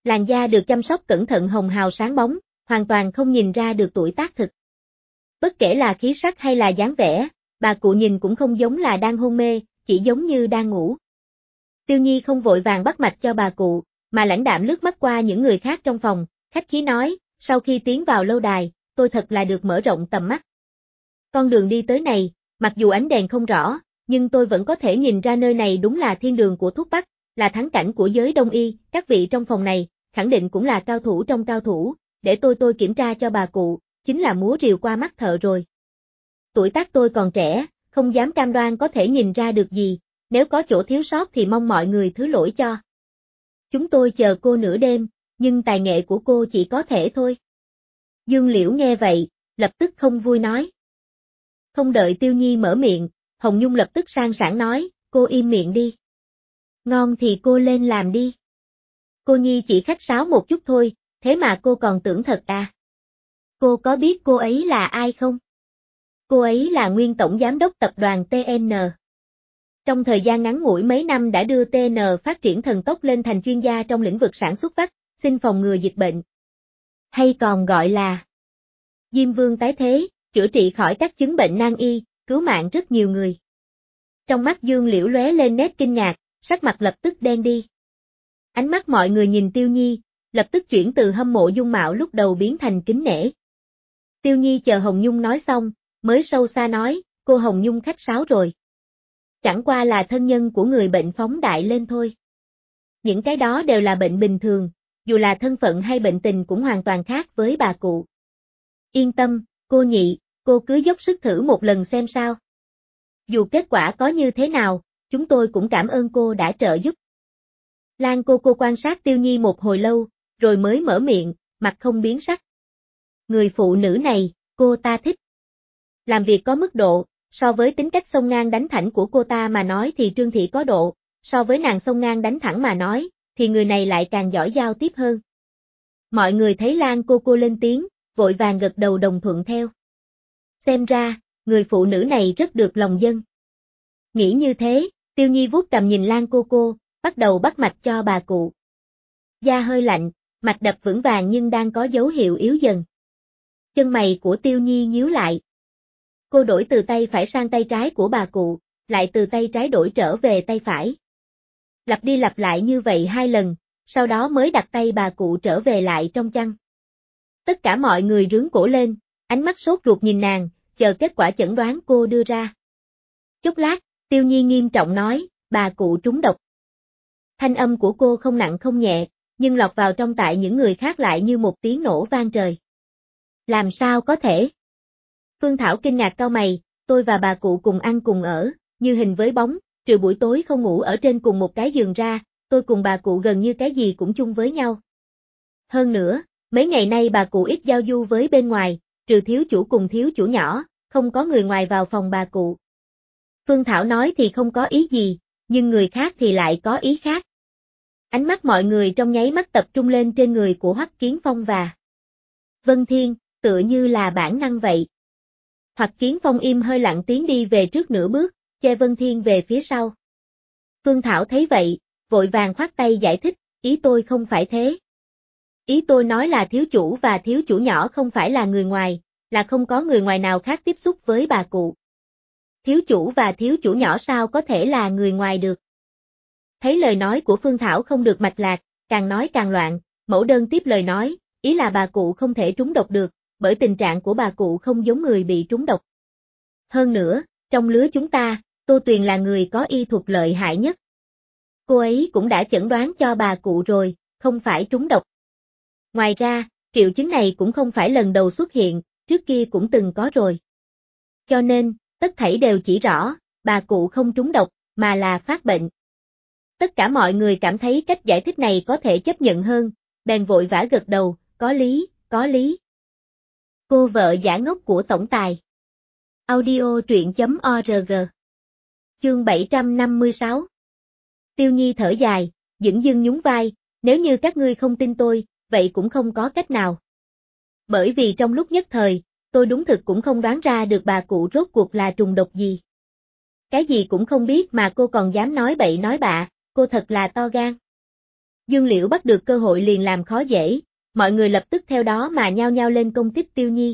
Làn da được chăm sóc cẩn thận hồng hào sáng bóng, hoàn toàn không nhìn ra được tuổi tác thực. Bất kể là khí sắc hay là dáng vẻ, bà cụ nhìn cũng không giống là đang hôn mê, chỉ giống như đang ngủ. Tiêu Nhi không vội vàng bắt mạch cho bà cụ, mà lãnh đạm lướt mắt qua những người khác trong phòng, khách khí nói, sau khi tiến vào lâu đài, tôi thật là được mở rộng tầm mắt. Con đường đi tới này, mặc dù ánh đèn không rõ, nhưng tôi vẫn có thể nhìn ra nơi này đúng là thiên đường của thuốc bắc, là thắng cảnh của giới đông y, các vị trong phòng này, khẳng định cũng là cao thủ trong cao thủ, để tôi kiểm tra cho bà cụ, chính là múa rìu qua mắt thợ rồi. Tuổi tác tôi còn trẻ, không dám cam đoan có thể nhìn ra được gì, nếu có chỗ thiếu sót thì mong mọi người thứ lỗi cho. Chúng tôi chờ cô nửa đêm, nhưng tài nghệ của cô chỉ có thể thôi. Dương Liễu nghe vậy, lập tức không vui nói. Không đợi Tiêu Nhi mở miệng, Hồng Nhung lập tức sang sảng nói, cô im miệng đi. Ngon thì cô lên làm đi. Cô Nhi chỉ khách sáo một chút thôi, thế mà cô còn tưởng thật à? Cô có biết cô ấy là ai không? Cô ấy là nguyên tổng giám đốc tập đoàn TN. Trong thời gian ngắn ngủi mấy năm đã đưa TN phát triển thần tốc lên thành chuyên gia trong lĩnh vực sản xuất vaccine phòng ngừa dịch bệnh. Hay còn gọi là Diêm Vương tái thế, chữa trị khỏi các chứng bệnh nan y, cứu mạng rất nhiều người. Trong mắt Dương Liễu lóe lên nét kinh ngạc, sắc mặt lập tức đen đi. Ánh mắt mọi người nhìn Tiêu Nhi, lập tức chuyển từ hâm mộ dung mạo lúc đầu biến thành kính nể. Tiêu Nhi chờ Hồng Nhung nói xong, mới sâu xa nói, cô Hồng Nhung khách sáo rồi. Chẳng qua là thân nhân của người bệnh phóng đại lên thôi. Những cái đó đều là bệnh bình thường, dù là thân phận hay bệnh tình cũng hoàn toàn khác với bà cụ. Yên tâm, cô Nhị, cô cứ dốc sức thử một lần xem sao. Dù kết quả có như thế nào, chúng tôi cũng cảm ơn cô đã trợ giúp. Lan cô quan sát Tiêu Nhi một hồi lâu, rồi mới mở miệng, mặt không biến sắc. Người phụ nữ này, cô ta thích. Làm việc có mức độ, so với tính cách xông ngang đánh thẳng của cô ta mà nói thì Trương Thị có độ, so với nàng xông ngang đánh thẳng mà nói, thì người này lại càng giỏi giao tiếp hơn. Mọi người thấy Lan cô lên tiếng, vội vàng gật đầu đồng thuận theo. Xem ra, người phụ nữ này rất được lòng dân. Nghĩ như thế, Tiêu Nhi vuốt cầm nhìn Lan cô, bắt đầu bắt mạch cho bà cụ. Da hơi lạnh, mạch đập vững vàng nhưng đang có dấu hiệu yếu dần. Chân mày của Tiêu Nhi nhíu lại. Cô đổi từ tay phải sang tay trái của bà cụ, lại từ tay trái đổi trở về tay phải. Lặp đi lặp lại như vậy 2 lần, sau đó mới đặt tay bà cụ trở về lại trong chăn. Tất cả mọi người rướn cổ lên, ánh mắt sốt ruột nhìn nàng, chờ kết quả chẩn đoán cô đưa ra. Chốc lát, Tiêu Nhi nghiêm trọng nói, bà cụ trúng độc. Thanh âm của cô không nặng không nhẹ, nhưng lọt vào trong tai những người khác lại như một tiếng nổ vang trời. Làm sao có thể? Phương Thảo kinh ngạc cau mày, tôi và bà cụ cùng ăn cùng ở, như hình với bóng, trừ buổi tối không ngủ ở trên cùng một cái giường ra, tôi cùng bà cụ gần như cái gì cũng chung với nhau. Hơn nữa, mấy ngày nay bà cụ ít giao du với bên ngoài, trừ thiếu chủ cùng thiếu chủ nhỏ, không có người ngoài vào phòng bà cụ. Phương Thảo nói thì không có ý gì, nhưng người khác thì lại có ý khác. Ánh mắt mọi người trong nháy mắt tập trung lên trên người của Hoắc Kiến Phong và Vân Thiên, tựa như là bản năng vậy. Hoắc Kiến Phong im hơi lặng tiến đi về trước nửa bước, che Vân Thiên về phía sau. Phương Thảo thấy vậy, vội vàng khoát tay giải thích, ý tôi không phải thế. Ý tôi nói là thiếu chủ và thiếu chủ nhỏ không phải là người ngoài, là không có người ngoài nào khác tiếp xúc với bà cụ. Thiếu chủ và thiếu chủ nhỏ sao có thể là người ngoài được. Thấy lời nói của Phương Thảo không được mạch lạc, càng nói càng loạn, mẫu đơn tiếp lời nói, ý là bà cụ không thể trúng độc được, bởi tình trạng của bà cụ không giống người bị trúng độc. Hơn nữa, trong lứa chúng ta, Tô Tuyền là người có y thuật lợi hại nhất. Cô ấy cũng đã chẩn đoán cho bà cụ rồi, không phải trúng độc. Ngoài ra, triệu chứng này cũng không phải lần đầu xuất hiện, trước kia cũng từng có rồi. Cho nên, tất thảy đều chỉ rõ, bà cụ không trúng độc, mà là phát bệnh. Tất cả mọi người cảm thấy cách giải thích này có thể chấp nhận hơn, bèn vội vã gật đầu, có lý, có lý. Cô vợ giả ngốc của tổng tài. Audio truyện.org. Chương 756. Tiêu Nhi thở dài, dửng dưng nhún vai, nếu như các ngươi không tin tôi, vậy cũng không có cách nào. Bởi vì trong lúc nhất thời, tôi đúng thực cũng không đoán ra được bà cụ rốt cuộc là trùng độc gì. Cái gì cũng không biết mà cô còn dám nói bậy nói bạ, cô thật là to gan. Dương Liễu bắt được cơ hội liền làm khó dễ, mọi người lập tức theo đó mà nhao nhao lên công kích Tiêu Nhi.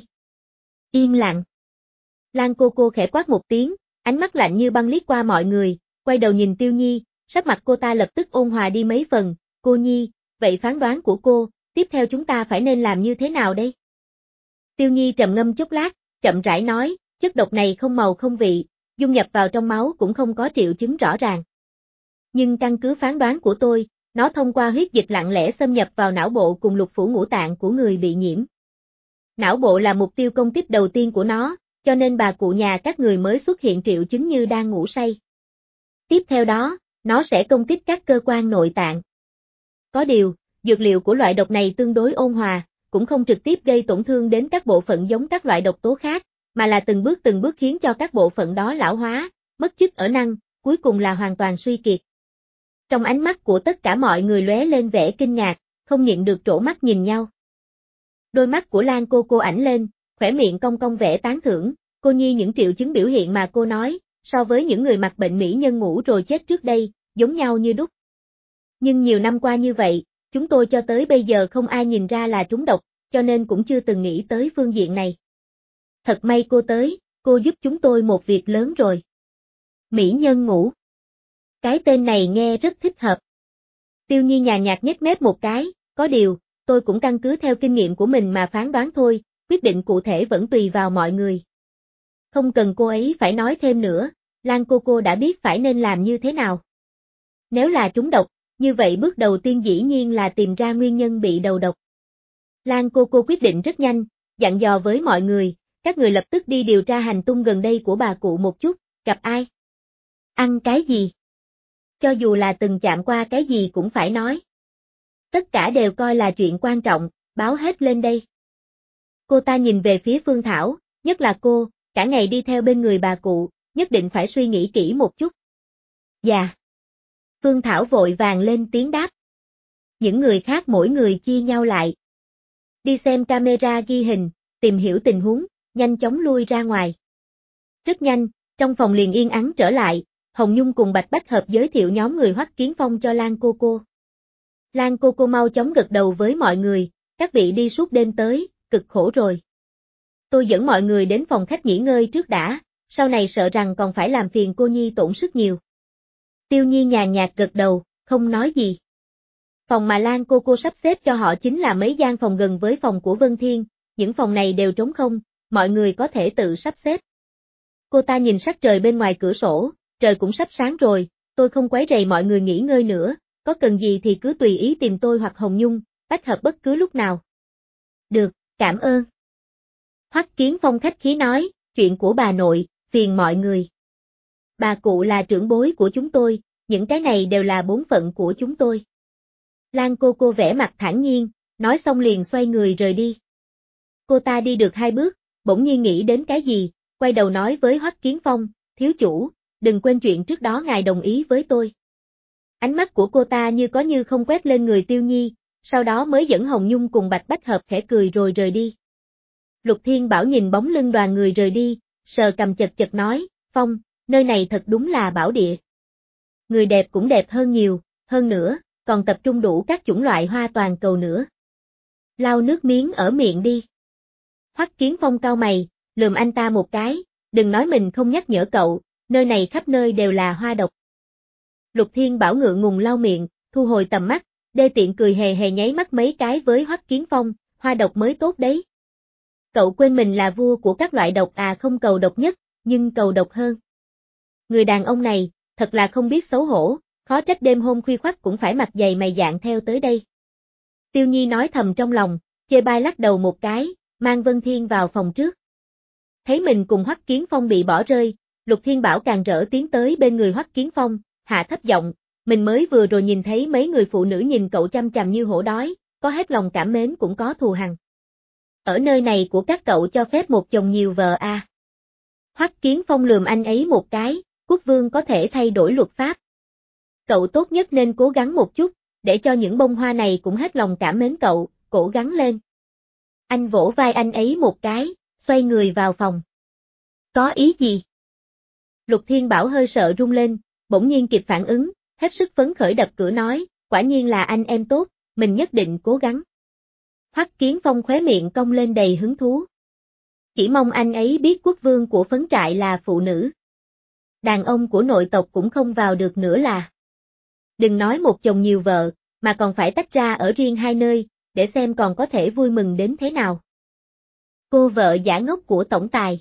Yên lặng. Lan cô khẽ quát một tiếng, ánh mắt lạnh như băng liếc qua mọi người, quay đầu nhìn Tiêu Nhi, sắc mặt cô ta lập tức ôn hòa đi mấy phần, cô Nhi, vậy phán đoán của cô, tiếp theo chúng ta phải nên làm như thế nào đây? Tiêu Nhi trầm ngâm chốc lát, chậm rãi nói, chất độc này không màu không vị, dung nhập vào trong máu cũng không có triệu chứng rõ ràng. Nhưng căn cứ phán đoán của tôi, nó thông qua huyết dịch lặng lẽ xâm nhập vào não bộ cùng lục phủ ngũ tạng của người bị nhiễm. Não bộ là mục tiêu công kích đầu tiên của nó, cho nên bà cụ nhà các người mới xuất hiện triệu chứng như đang ngủ say. Tiếp theo đó, nó sẽ công kích các cơ quan nội tạng. Có điều, dược liệu của loại độc này tương đối ôn hòa, cũng không trực tiếp gây tổn thương đến các bộ phận giống các loại độc tố khác, mà là từng bước khiến cho các bộ phận đó lão hóa, mất chức ở năng, cuối cùng là hoàn toàn suy kiệt. Trong ánh mắt của tất cả mọi người lóe lên vẻ kinh ngạc, không nhịn được trổ mắt nhìn nhau. Đôi mắt của Lan cô ảnh lên, khỏe miệng cong cong vẻ tán thưởng, cô Nhi những triệu chứng biểu hiện mà cô nói, so với những người mặc bệnh mỹ nhân ngủ rồi chết trước đây, giống nhau như đúc. Nhưng nhiều năm qua như vậy, chúng tôi cho tới bây giờ không ai nhìn ra là trúng độc, cho nên cũng chưa từng nghĩ tới phương diện này. Thật may cô tới, cô giúp chúng tôi một việc lớn rồi. Mỹ nhân ngủ. Cái tên này nghe rất thích hợp. Tiêu Nhi nhàn nhạt nhếch mép một cái, có điều, tôi cũng căn cứ theo kinh nghiệm của mình mà phán đoán thôi, quyết định cụ thể vẫn tùy vào mọi người. Không cần cô ấy phải nói thêm nữa, Lan cô đã biết phải nên làm như thế nào. Nếu là trúng độc, như vậy bước đầu tiên dĩ nhiên là tìm ra nguyên nhân bị đầu độc. Lan cô quyết định rất nhanh, dặn dò với mọi người, các người lập tức đi điều tra hành tung gần đây của bà cụ một chút, gặp ai? Ăn cái gì? Cho dù là từng chạm qua cái gì cũng phải nói. Tất cả đều coi là chuyện quan trọng, báo hết lên đây. Cô ta nhìn về phía Phương Thảo, nhất là cô, cả ngày đi theo bên người bà cụ, nhất định phải suy nghĩ kỹ một chút. Dạ. Phương Thảo vội vàng lên tiếng đáp. Những người khác mỗi người chia nhau lại. Đi xem camera ghi hình, tìm hiểu tình huống, nhanh chóng lui ra ngoài. Rất nhanh, trong phòng liền yên ắng trở lại, Hồng Nhung cùng Bạch Bách Hợp giới thiệu nhóm người Hoắc Kiến Phong cho Lan cô. Lan cô mau chóng gật đầu với mọi người, các vị đi suốt đêm tới, cực khổ rồi. Tôi dẫn mọi người đến phòng khách nghỉ ngơi trước đã, sau này sợ rằng còn phải làm phiền cô Nhi tổn sức nhiều. Tiêu Nhi nhàn nhạt gật đầu, không nói gì. Phòng mà Lan cô sắp xếp cho họ chính là mấy gian phòng gần với phòng của Vân Thiên, những phòng này đều trống không, mọi người có thể tự sắp xếp. Cô ta nhìn sắc trời bên ngoài cửa sổ, trời cũng sắp sáng rồi, tôi không quấy rầy mọi người nghỉ ngơi nữa, có cần gì thì cứ tùy ý tìm tôi hoặc Hồng Nhung, Bách Hợp bất cứ lúc nào. Được, cảm ơn. Hoắc Kiến Phong khách khí nói, chuyện của bà nội, phiền mọi người. Bà cụ là trưởng bối của chúng tôi, những cái này đều là bổn phận của chúng tôi. Lan cô vẻ mặt thản nhiên, nói xong liền xoay người rời đi. Cô ta đi được 2 bước, bỗng nhiên nghĩ đến cái gì, quay đầu nói với Hoắc Kiến Phong, thiếu chủ, đừng quên chuyện trước đó ngài đồng ý với tôi. Ánh mắt của cô ta như có như không quét lên người Tiêu Nhi, sau đó mới dẫn Hồng Nhung cùng Bạch Bách Hợp khẽ cười rồi rời đi. Lục Thiên Bảo nhìn bóng lưng đoàn người rời đi, sờ cầm chật nói, Phong, nơi này thật đúng là bảo địa. Người đẹp cũng đẹp hơn nhiều, hơn nữa, còn tập trung đủ các chủng loại hoa toàn cầu nữa. Lau nước miếng ở miệng đi. Hoắc Kiến Phong cau mày, lườm anh ta một cái, đừng nói mình không nhắc nhở cậu, nơi này khắp nơi đều là hoa độc. Lục Thiên Bảo ngượng ngùng lau miệng, thu hồi tầm mắt, đê tiện cười hề hề nháy mắt mấy cái với Hoắc Kiến Phong, hoa độc mới tốt đấy. Cậu quên mình là vua của các loại độc à, không cầu độc nhất, nhưng cầu độc hơn. Người đàn ông này, thật là không biết xấu hổ, khó trách đêm hôm khuya khoắt cũng phải mặt dày mày dạn theo tới đây. Tiêu Nhi nói thầm trong lòng, chê bai lắc đầu một cái, mang Vân Thiên vào phòng trước. Thấy mình cùng Hoắc Kiến Phong bị bỏ rơi, Lục Thiên Bảo càng rỡ tiến tới bên người Hoắc Kiến Phong, hạ thấp giọng, mình mới vừa rồi nhìn thấy mấy người phụ nữ nhìn cậu chăm chằm như hổ đói, có hết lòng cảm mến cũng có thù hằn. Ở nơi này của các cậu cho phép một chồng nhiều vợ à. Hoắc Kiến Phong lườm anh ấy một cái, quốc vương có thể thay đổi luật pháp. Cậu tốt nhất nên cố gắng một chút, để cho những bông hoa này cũng hết lòng cảm mến cậu, cố gắng lên. Anh vỗ vai anh ấy một cái, xoay người vào phòng. Có ý gì? Lục Thiên Bảo hơi sợ run lên, bỗng nhiên kịp phản ứng, hết sức phấn khởi đập cửa nói, quả nhiên là anh em tốt, mình nhất định cố gắng. Hoắc Kiến Phong khóe miệng cong lên đầy hứng thú. Chỉ mong anh ấy biết quốc vương của phấn trại là phụ nữ. Đàn ông của nội tộc cũng không vào được nữa là. Đừng nói một chồng nhiều vợ, mà còn phải tách ra ở riêng hai nơi, để xem còn có thể vui mừng đến thế nào. Cô vợ giả ngốc của tổng tài.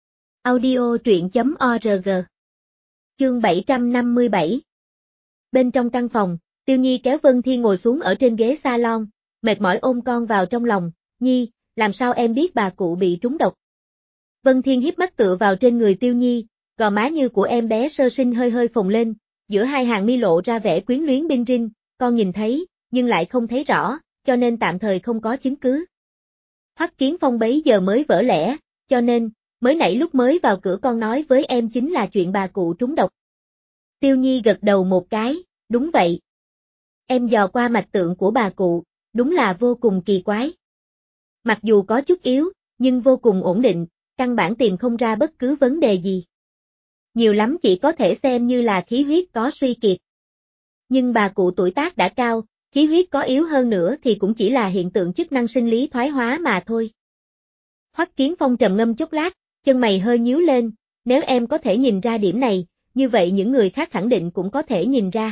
Audio truyện.org. Chương 757. Bên trong căn phòng, Tiêu Nhi kéo Vân Thiên ngồi xuống ở trên ghế salon, mệt mỏi ôm con vào trong lòng. Nhi, làm sao em biết bà cụ bị trúng độc? Vân Thiên hiếp mắt tựa vào trên người Tiêu Nhi, gò má như của em bé sơ sinh hơi hơi phồng lên, giữa hai hàng mi lộ ra vẻ quyến luyến binh rinh, con nhìn thấy, nhưng lại không thấy rõ, cho nên tạm thời không có chứng cứ. Hoắc Kiến Phong bấy giờ mới vỡ lẽ, cho nên, mới nãy lúc mới vào cửa con nói với em chính là chuyện bà cụ trúng độc. Tiêu Nhi gật đầu một cái, đúng vậy. Em dò qua mạch tượng của bà cụ, đúng là vô cùng kỳ quái. Mặc dù có chút yếu, nhưng vô cùng ổn định, căn bản tìm không ra bất cứ vấn đề gì. Nhiều lắm chỉ có thể xem như là khí huyết có suy kiệt. Nhưng bà cụ tuổi tác đã cao, khí huyết có yếu hơn nữa thì cũng chỉ là hiện tượng chức năng sinh lý thoái hóa mà thôi. Hoắc Kiến Phong trầm ngâm chốc lát, chân mày hơi nhíu lên, nếu em có thể nhìn ra điểm này, như vậy những người khác khẳng định cũng có thể nhìn ra.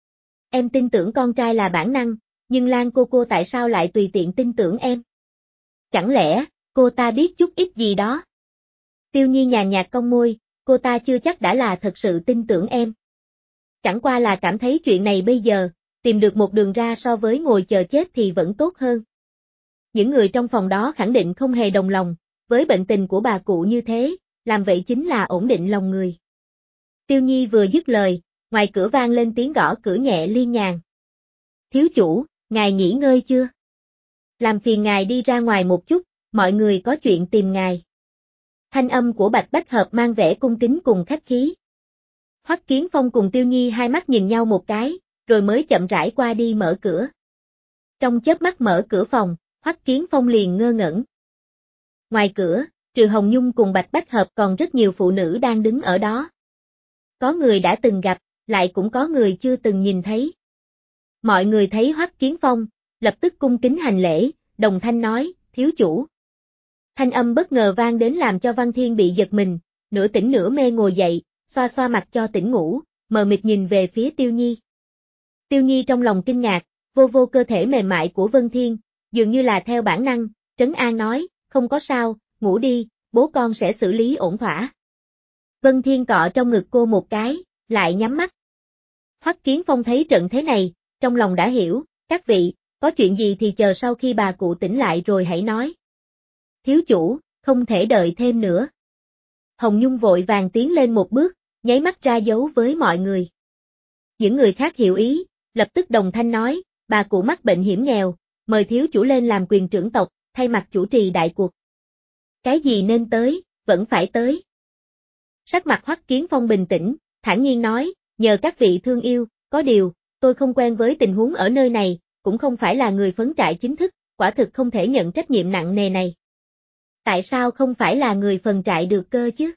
Em tin tưởng con trai là bản năng, nhưng Lan cô tại sao lại tùy tiện tin tưởng em? Chẳng lẽ, cô ta biết chút ít gì đó? Tiêu Nhi nhàn nhạt cong môi, cô ta chưa chắc đã là thật sự tin tưởng em. Chẳng qua là cảm thấy chuyện này bây giờ, tìm được một đường ra so với ngồi chờ chết thì vẫn tốt hơn. Những người trong phòng đó khẳng định không hề đồng lòng, với bệnh tình của bà cụ như thế, làm vậy chính là ổn định lòng người. Tiêu Nhi vừa dứt lời, ngoài cửa vang lên tiếng gõ cửa nhẹ liên nhàn. Thiếu chủ, ngài nghỉ ngơi chưa? Làm phiền ngài đi ra ngoài một chút, mọi người có chuyện tìm ngài. Thanh âm của Bạch Bách Hợp mang vẻ cung kính cùng khách khí. Hoắc Kiến Phong cùng Tiêu Nhi hai mắt nhìn nhau một cái, rồi mới chậm rãi qua đi mở cửa. Trong chớp mắt mở cửa phòng, Hoắc Kiến Phong liền ngơ ngẩn. Ngoài cửa, trừ Hồng Nhung cùng Bạch Bách Hợp còn rất nhiều phụ nữ đang đứng ở đó. Có người đã từng gặp, lại cũng có người chưa từng nhìn thấy. Mọi người thấy Hoắc Kiến Phong, lập tức cung kính hành lễ, đồng thanh nói, thiếu chủ. Thanh âm bất ngờ vang đến làm cho Văn Thiên bị giật mình, nửa tỉnh nửa mê ngồi dậy, xoa xoa mặt cho tỉnh ngủ, mờ mịt nhìn về phía Tiêu Nhi. Tiêu Nhi trong lòng kinh ngạc, vô vô cơ thể mềm mại của Vân Thiên, dường như là theo bản năng, trấn an nói, không có sao, ngủ đi, bố con sẽ xử lý ổn thỏa. Vân Thiên cọ trong ngực cô một cái, lại nhắm mắt. Hoắc Kiến Phong thấy trận thế này, trong lòng đã hiểu, các vị, có chuyện gì thì chờ sau khi bà cụ tỉnh lại rồi hãy nói. Thiếu chủ, không thể đợi thêm nữa. Hồng Nhung vội vàng tiến lên một bước, nháy mắt ra dấu với mọi người. Những người khác hiểu ý, lập tức đồng thanh nói, bà cụ mắc bệnh hiểm nghèo, mời thiếu chủ lên làm quyền trưởng tộc, thay mặt chủ trì đại cuộc. Cái gì nên tới, vẫn phải tới. Sắc mặt Hoắc Kiến Phong bình tĩnh, thản nhiên nói, nhờ các vị thương yêu, có điều, tôi không quen với tình huống ở nơi này, cũng không phải là người phấn trại chính thức, quả thực không thể nhận trách nhiệm nặng nề này. Tại sao không phải là người phần trại được cơ chứ?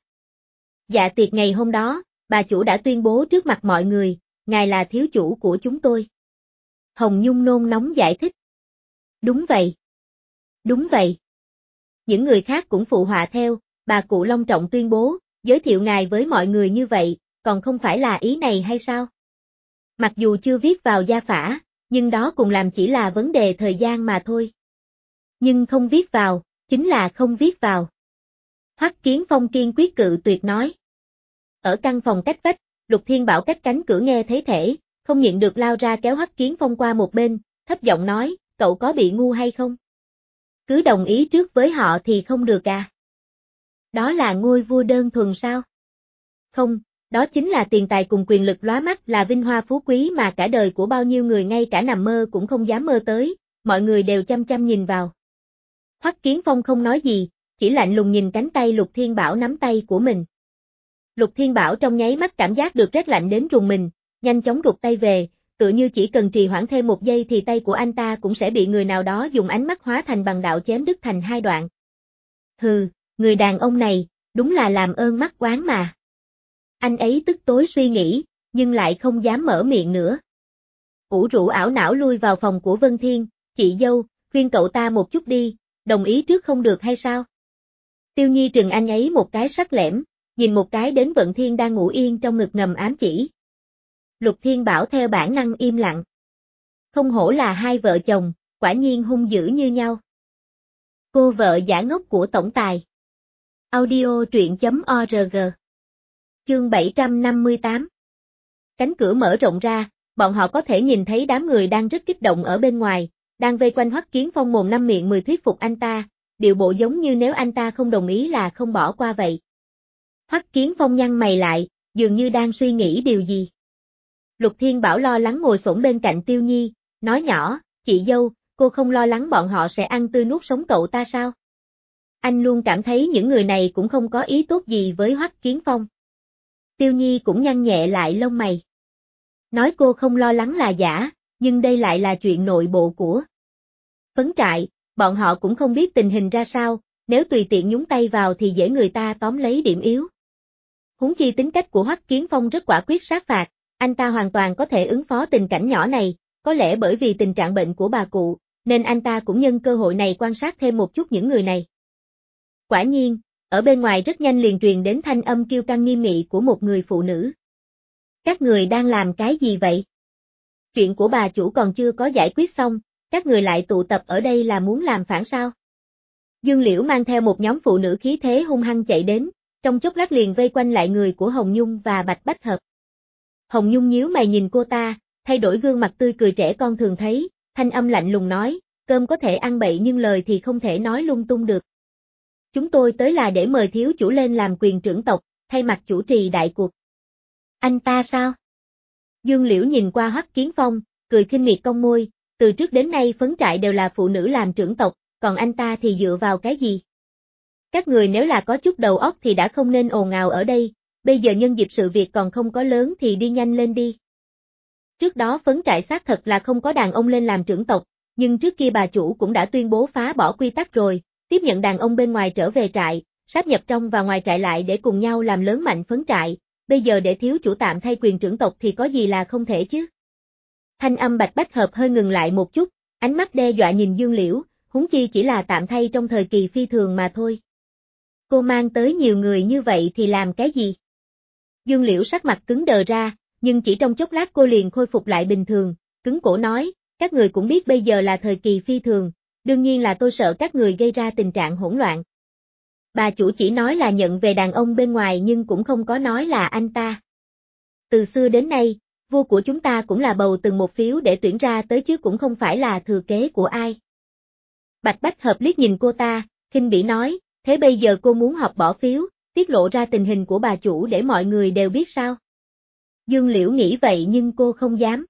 Dạ tiệc ngày hôm đó, bà chủ đã tuyên bố trước mặt mọi người, ngài là thiếu chủ của chúng tôi. Hồng Nhung nôn nóng giải thích. Đúng vậy. Đúng vậy. Những người khác cũng phụ họa theo, bà cụ long trọng tuyên bố, giới thiệu ngài với mọi người như vậy, còn không phải là ý này hay sao? Mặc dù chưa viết vào gia phả, nhưng đó cùng làm chỉ là vấn đề thời gian mà thôi. Nhưng không viết vào, chính là không viết vào. Hoắc Kiến Phong kiên quyết cự tuyệt nói. Ở căn phòng cách vách, Lục Thiên Bảo cách cánh cửa nghe thấy thể, không nhịn được lao ra kéo Hoắc Kiến Phong qua một bên, thấp giọng nói, cậu có bị ngu hay không? Cứ đồng ý trước với họ thì không được à? Đó là ngôi vua đơn thuần sao? Không, đó chính là tiền tài cùng quyền lực lóa mắt, là vinh hoa phú quý mà cả đời của bao nhiêu người ngay cả nằm mơ cũng không dám mơ tới, mọi người đều chăm chăm nhìn vào. Hoắc Kiến Phong không nói gì, chỉ lạnh lùng nhìn cánh tay Lục Thiên Bảo nắm tay của mình. Lục Thiên Bảo trong nháy mắt cảm giác được rét lạnh đến rùng mình, nhanh chóng rụt tay về, tựa như chỉ cần trì hoãn thêm một giây thì tay của anh ta cũng sẽ bị người nào đó dùng ánh mắt hóa thành bằng đạo chém đứt thành hai đoạn. Hừ, người đàn ông này, đúng là làm ơn mắc oán mà. Anh ấy tức tối suy nghĩ, nhưng lại không dám mở miệng nữa. ủ rũ ảo não lui vào phòng của Vân Thiên, chị dâu, khuyên cậu ta một chút đi, đồng ý trước không được hay sao? Tiêu Nhi trừng anh ấy một cái sắc lẻm, nhìn một cái đến Vận Thiên đang ngủ yên trong ngực ngầm ám chỉ. Lục Thiên Bảo theo bản năng im lặng. Không hổ là hai vợ chồng, quả nhiên hung dữ như nhau. Cô vợ giả ngốc của tổng tài. Audio truyện.org. Chương 758. Cánh cửa mở rộng ra, bọn họ có thể nhìn thấy đám người đang rất kích động ở bên ngoài, đang vây quanh Hoắc Kiến Phong mồm năm miệng mười thuyết phục anh ta, điệu bộ giống như nếu anh ta không đồng ý là không bỏ qua vậy. Hoắc Kiến Phong nhăn mày lại, dường như đang suy nghĩ điều gì. Lục Thiên Bảo lo lắng ngồi xổm bên cạnh Tiêu Nhi, nói nhỏ, chị dâu, cô không lo lắng bọn họ sẽ ăn tươi nuốt sống cậu ta sao? Anh luôn cảm thấy những người này cũng không có ý tốt gì với Hoắc Kiến Phong. Tiêu Nhi cũng nhăn nhẹ lại lông mày. Nói cô không lo lắng là giả, nhưng đây lại là chuyện nội bộ của Phấn Trại, bọn họ cũng không biết tình hình ra sao, nếu tùy tiện nhúng tay vào thì dễ người ta tóm lấy điểm yếu. Huống chi tính cách của Hoắc Kiến Phong rất quả quyết sát phạt, anh ta hoàn toàn có thể ứng phó tình cảnh nhỏ này, có lẽ bởi vì tình trạng bệnh của bà cụ, nên anh ta cũng nhân cơ hội này quan sát thêm một chút những người này. Quả nhiên, ở bên ngoài rất nhanh liền truyền đến thanh âm kiêu căng nghiêm nghị của một người phụ nữ. Các người đang làm cái gì vậy? Chuyện của bà chủ còn chưa có giải quyết xong, các người lại tụ tập ở đây là muốn làm phản sao? Dương Liễu mang theo một nhóm phụ nữ khí thế hung hăng chạy đến, trong chốc lát liền vây quanh lại người của Hồng Nhung và Bạch Bách Hợp. Hồng Nhung nhíu mày nhìn cô ta, thay đổi gương mặt tươi cười trẻ con thường thấy, thanh âm lạnh lùng nói, cơm có thể ăn bậy nhưng lời thì không thể nói lung tung được. Chúng tôi tới là để mời thiếu chủ lên làm quyền trưởng tộc, thay mặt chủ trì đại cuộc. Anh ta sao? Dương Liễu nhìn qua Hoắc Kiến Phong, cười khinh miệt cong môi, từ trước đến nay Phấn Trại đều là phụ nữ làm trưởng tộc, còn anh ta thì dựa vào cái gì? Các người nếu là có chút đầu óc thì đã không nên ồn ào ở đây, bây giờ nhân dịp sự việc còn không có lớn thì đi nhanh lên đi. Trước đó Phấn Trại xác thật là không có đàn ông lên làm trưởng tộc, nhưng trước kia bà chủ cũng đã tuyên bố phá bỏ quy tắc rồi, tiếp nhận đàn ông bên ngoài trở về trại, sáp nhập trong và ngoài trại lại để cùng nhau làm lớn mạnh Phấn Trại, bây giờ để thiếu chủ tạm thay quyền trưởng tộc thì có gì là không thể chứ. Thanh âm Bạch Bách Hợp hơi ngừng lại một chút, ánh mắt đe dọa nhìn Dương Liễu, huống chi chỉ là tạm thay trong thời kỳ phi thường mà thôi. Cô mang tới nhiều người như vậy thì làm cái gì? Dương Liễu sắc mặt cứng đờ ra, nhưng chỉ trong chốc lát cô liền khôi phục lại bình thường, cứng cổ nói, các người cũng biết bây giờ là thời kỳ phi thường, đương nhiên là tôi sợ các người gây ra tình trạng hỗn loạn. Bà chủ chỉ nói là nhận về đàn ông bên ngoài nhưng cũng không có nói là anh ta. Từ xưa đến nay, vua của chúng ta cũng là bầu từng một phiếu để tuyển ra tới chứ cũng không phải là thừa kế của ai. Bạch Bách Hợp liếc nhìn cô ta, khinh bỉ nói, thế bây giờ cô muốn họp bỏ phiếu, tiết lộ ra tình hình của bà chủ để mọi người đều biết sao? Dương Liễu nghĩ vậy nhưng cô không dám.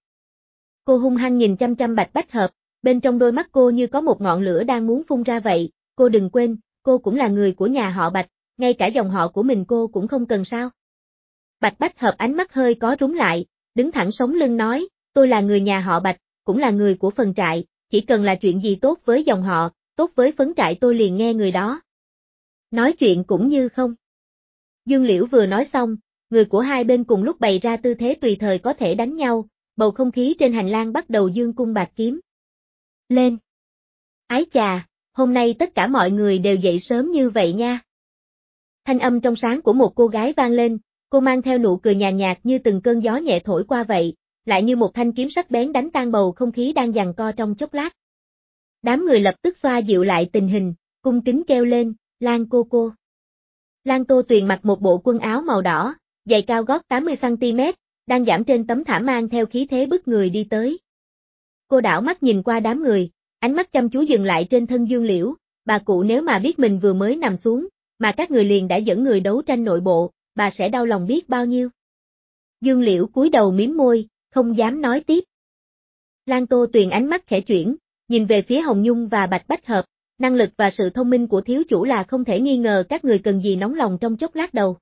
Cô hung hăng nhìn chăm chăm Bạch Bách Hợp, bên trong đôi mắt cô như có một ngọn lửa đang muốn phun ra vậy, cô đừng quên, cô cũng là người của nhà họ Bạch, ngay cả dòng họ của mình cô cũng không cần sao. Bạch Bách Hợp ánh mắt hơi có rúm lại, đứng thẳng sống lưng nói, tôi là người nhà họ Bạch, cũng là người của Phần Trại, chỉ cần là chuyện gì tốt với dòng họ, tốt với Phấn Trại tôi liền nghe người đó. Nói chuyện cũng như không. Dương Liễu vừa nói xong, người của hai bên cùng lúc bày ra tư thế tùy thời có thể đánh nhau, bầu không khí trên hành lang bắt đầu dương cung bạt kiếm. Lên! Ái chà, hôm nay tất cả mọi người đều dậy sớm như vậy nha. Thanh âm trong sáng của một cô gái vang lên, cô mang theo nụ cười nhàn nhạt như từng cơn gió nhẹ thổi qua vậy, lại như một thanh kiếm sắc bén đánh tan bầu không khí đang giằng co trong chốc lát. Đám người lập tức xoa dịu lại tình hình, cung kính kêu lên, Lan cô. Lan Tô Tuyền mặc một bộ quần áo màu đỏ, giày cao gót 80cm, đang giảm trên tấm thảm mang theo khí thế bức người đi tới. Cô đảo mắt nhìn qua đám người, ánh mắt chăm chú dừng lại trên thân Dương Liễu, bà cụ nếu mà biết mình vừa mới nằm xuống, mà các người liền đã dẫn người đấu tranh nội bộ, bà sẽ đau lòng biết bao nhiêu. Dương Liễu cúi đầu mím môi, không dám nói tiếp. Lan Tô Tuyền ánh mắt khẽ chuyển, nhìn về phía Hồng Nhung và Bạch Bách Hợp, năng lực và sự thông minh của thiếu chủ là không thể nghi ngờ, các người cần gì nóng lòng trong chốc lát đầu.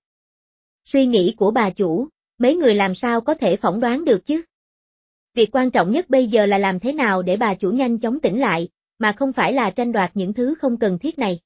Suy nghĩ của bà chủ, mấy người làm sao có thể phỏng đoán được chứ? Việc quan trọng nhất bây giờ là làm thế nào để bà chủ nhanh chóng tỉnh lại, mà không phải là tranh đoạt những thứ không cần thiết này.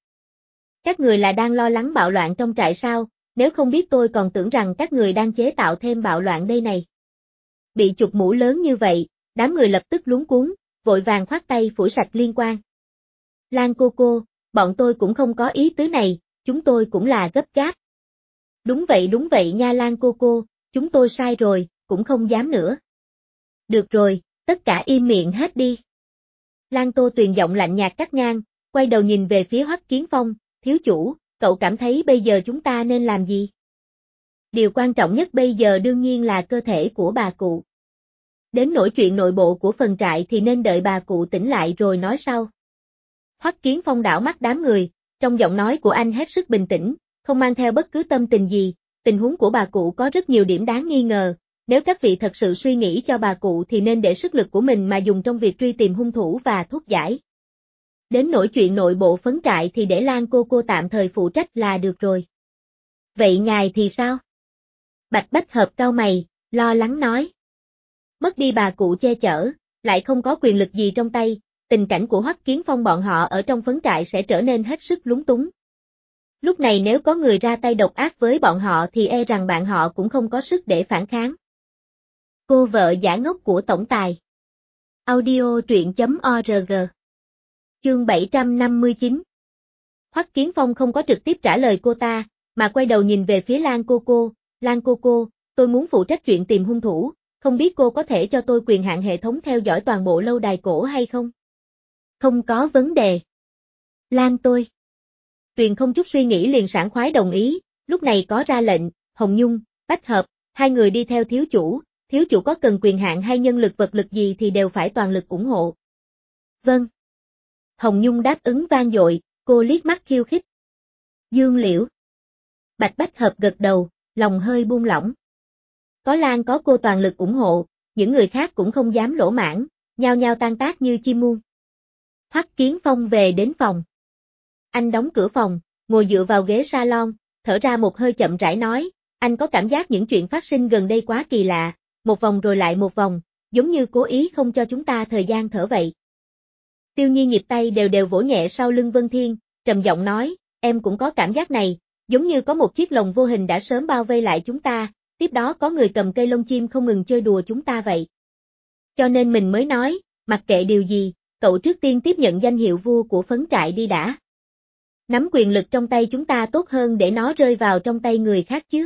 Các người là đang lo lắng bạo loạn trong trại sao, nếu không biết tôi còn tưởng rằng các người đang chế tạo thêm bạo loạn đây này. Bị chụp mũ lớn như vậy, Đám người lập tức luống cuống, vội vàng khoát tay phủi sạch liên quan. Lan cô, bọn tôi cũng không có ý tứ này, chúng tôi cũng là gấp gáp. Đúng vậy nha Lan cô, chúng tôi sai rồi, cũng không dám nữa. Được rồi, tất cả im miệng hết đi. Lan Tô Tuyền giọng lạnh nhạt cắt ngang, quay đầu nhìn về phía Hoắc Kiến Phong, thiếu chủ, cậu cảm thấy bây giờ chúng ta nên làm gì? Điều quan trọng nhất bây giờ đương nhiên là cơ thể của bà cụ. Đến nỗi chuyện nội bộ của phần trại thì nên đợi bà cụ tỉnh lại rồi nói sau. Hoắc Kiến Phong đảo mắt đám người, trong giọng nói của anh hết sức bình tĩnh, không mang theo bất cứ tâm tình gì, tình huống của bà cụ có rất nhiều điểm đáng nghi ngờ, nếu các vị thật sự suy nghĩ cho bà cụ thì nên để sức lực của mình mà dùng trong việc truy tìm hung thủ và thuốc giải. Đến nỗi chuyện nội bộ phấn trại thì để Lan cô tạm thời phụ trách là được rồi. Vậy ngài thì sao? Bạch Bách Hợp cau mày, lo lắng nói. Mất đi bà cụ che chở, lại không có quyền lực gì trong tay, tình cảnh của Hoắc Kiến Phong bọn họ ở trong phấn trại sẽ trở nên hết sức lúng túng. Lúc này nếu có người ra tay độc ác với bọn họ thì e rằng bạn họ cũng không có sức để phản kháng. Cô vợ giả ngốc của tổng tài. Audio truyện.org. Chương 759. Hoắc Kiến Phong không có trực tiếp trả lời cô ta, mà quay đầu nhìn về phía Lan cô. Lan cô, tôi muốn phụ trách chuyện tìm hung thủ, không biết cô có thể cho tôi quyền hạn hệ thống theo dõi toàn bộ lâu đài cổ hay không? Không có vấn đề. Lan tôi. Tuyền không chút suy nghĩ liền sảng khoái đồng ý, lúc này có ra lệnh, Hồng Nhung, Bách Hợp, hai người đi theo thiếu chủ có cần quyền hạn hay nhân lực vật lực gì thì đều phải toàn lực ủng hộ. Vâng. Hồng Nhung đáp ứng vang dội, cô liếc mắt khiêu khích. Dương Liễu. Bạch Bách Hợp gật đầu, lòng hơi buông lỏng. Có Lan có cô toàn lực ủng hộ, những người khác cũng không dám lỗ mãng, nhao nhao tan tác như chim muông. Hoắc Kiến Phong về đến phòng. Anh đóng cửa phòng, ngồi dựa vào ghế salon, thở ra một hơi chậm rãi nói, anh có cảm giác những chuyện phát sinh gần đây quá kỳ lạ, một vòng rồi lại một vòng, giống như cố ý không cho chúng ta thời gian thở vậy. Tiêu Nhi nhịp tay đều vỗ nhẹ sau lưng Vân Thiên, trầm giọng nói, em cũng có cảm giác này, giống như có một chiếc lồng vô hình đã sớm bao vây lại chúng ta, tiếp đó có người cầm cây lông chim không ngừng chơi đùa chúng ta vậy. Cho nên mình mới nói, mặc kệ điều gì, cậu trước tiên tiếp nhận danh hiệu vua của phấn trại đi đã. Nắm quyền lực trong tay chúng ta tốt hơn để nó rơi vào trong tay người khác chứ.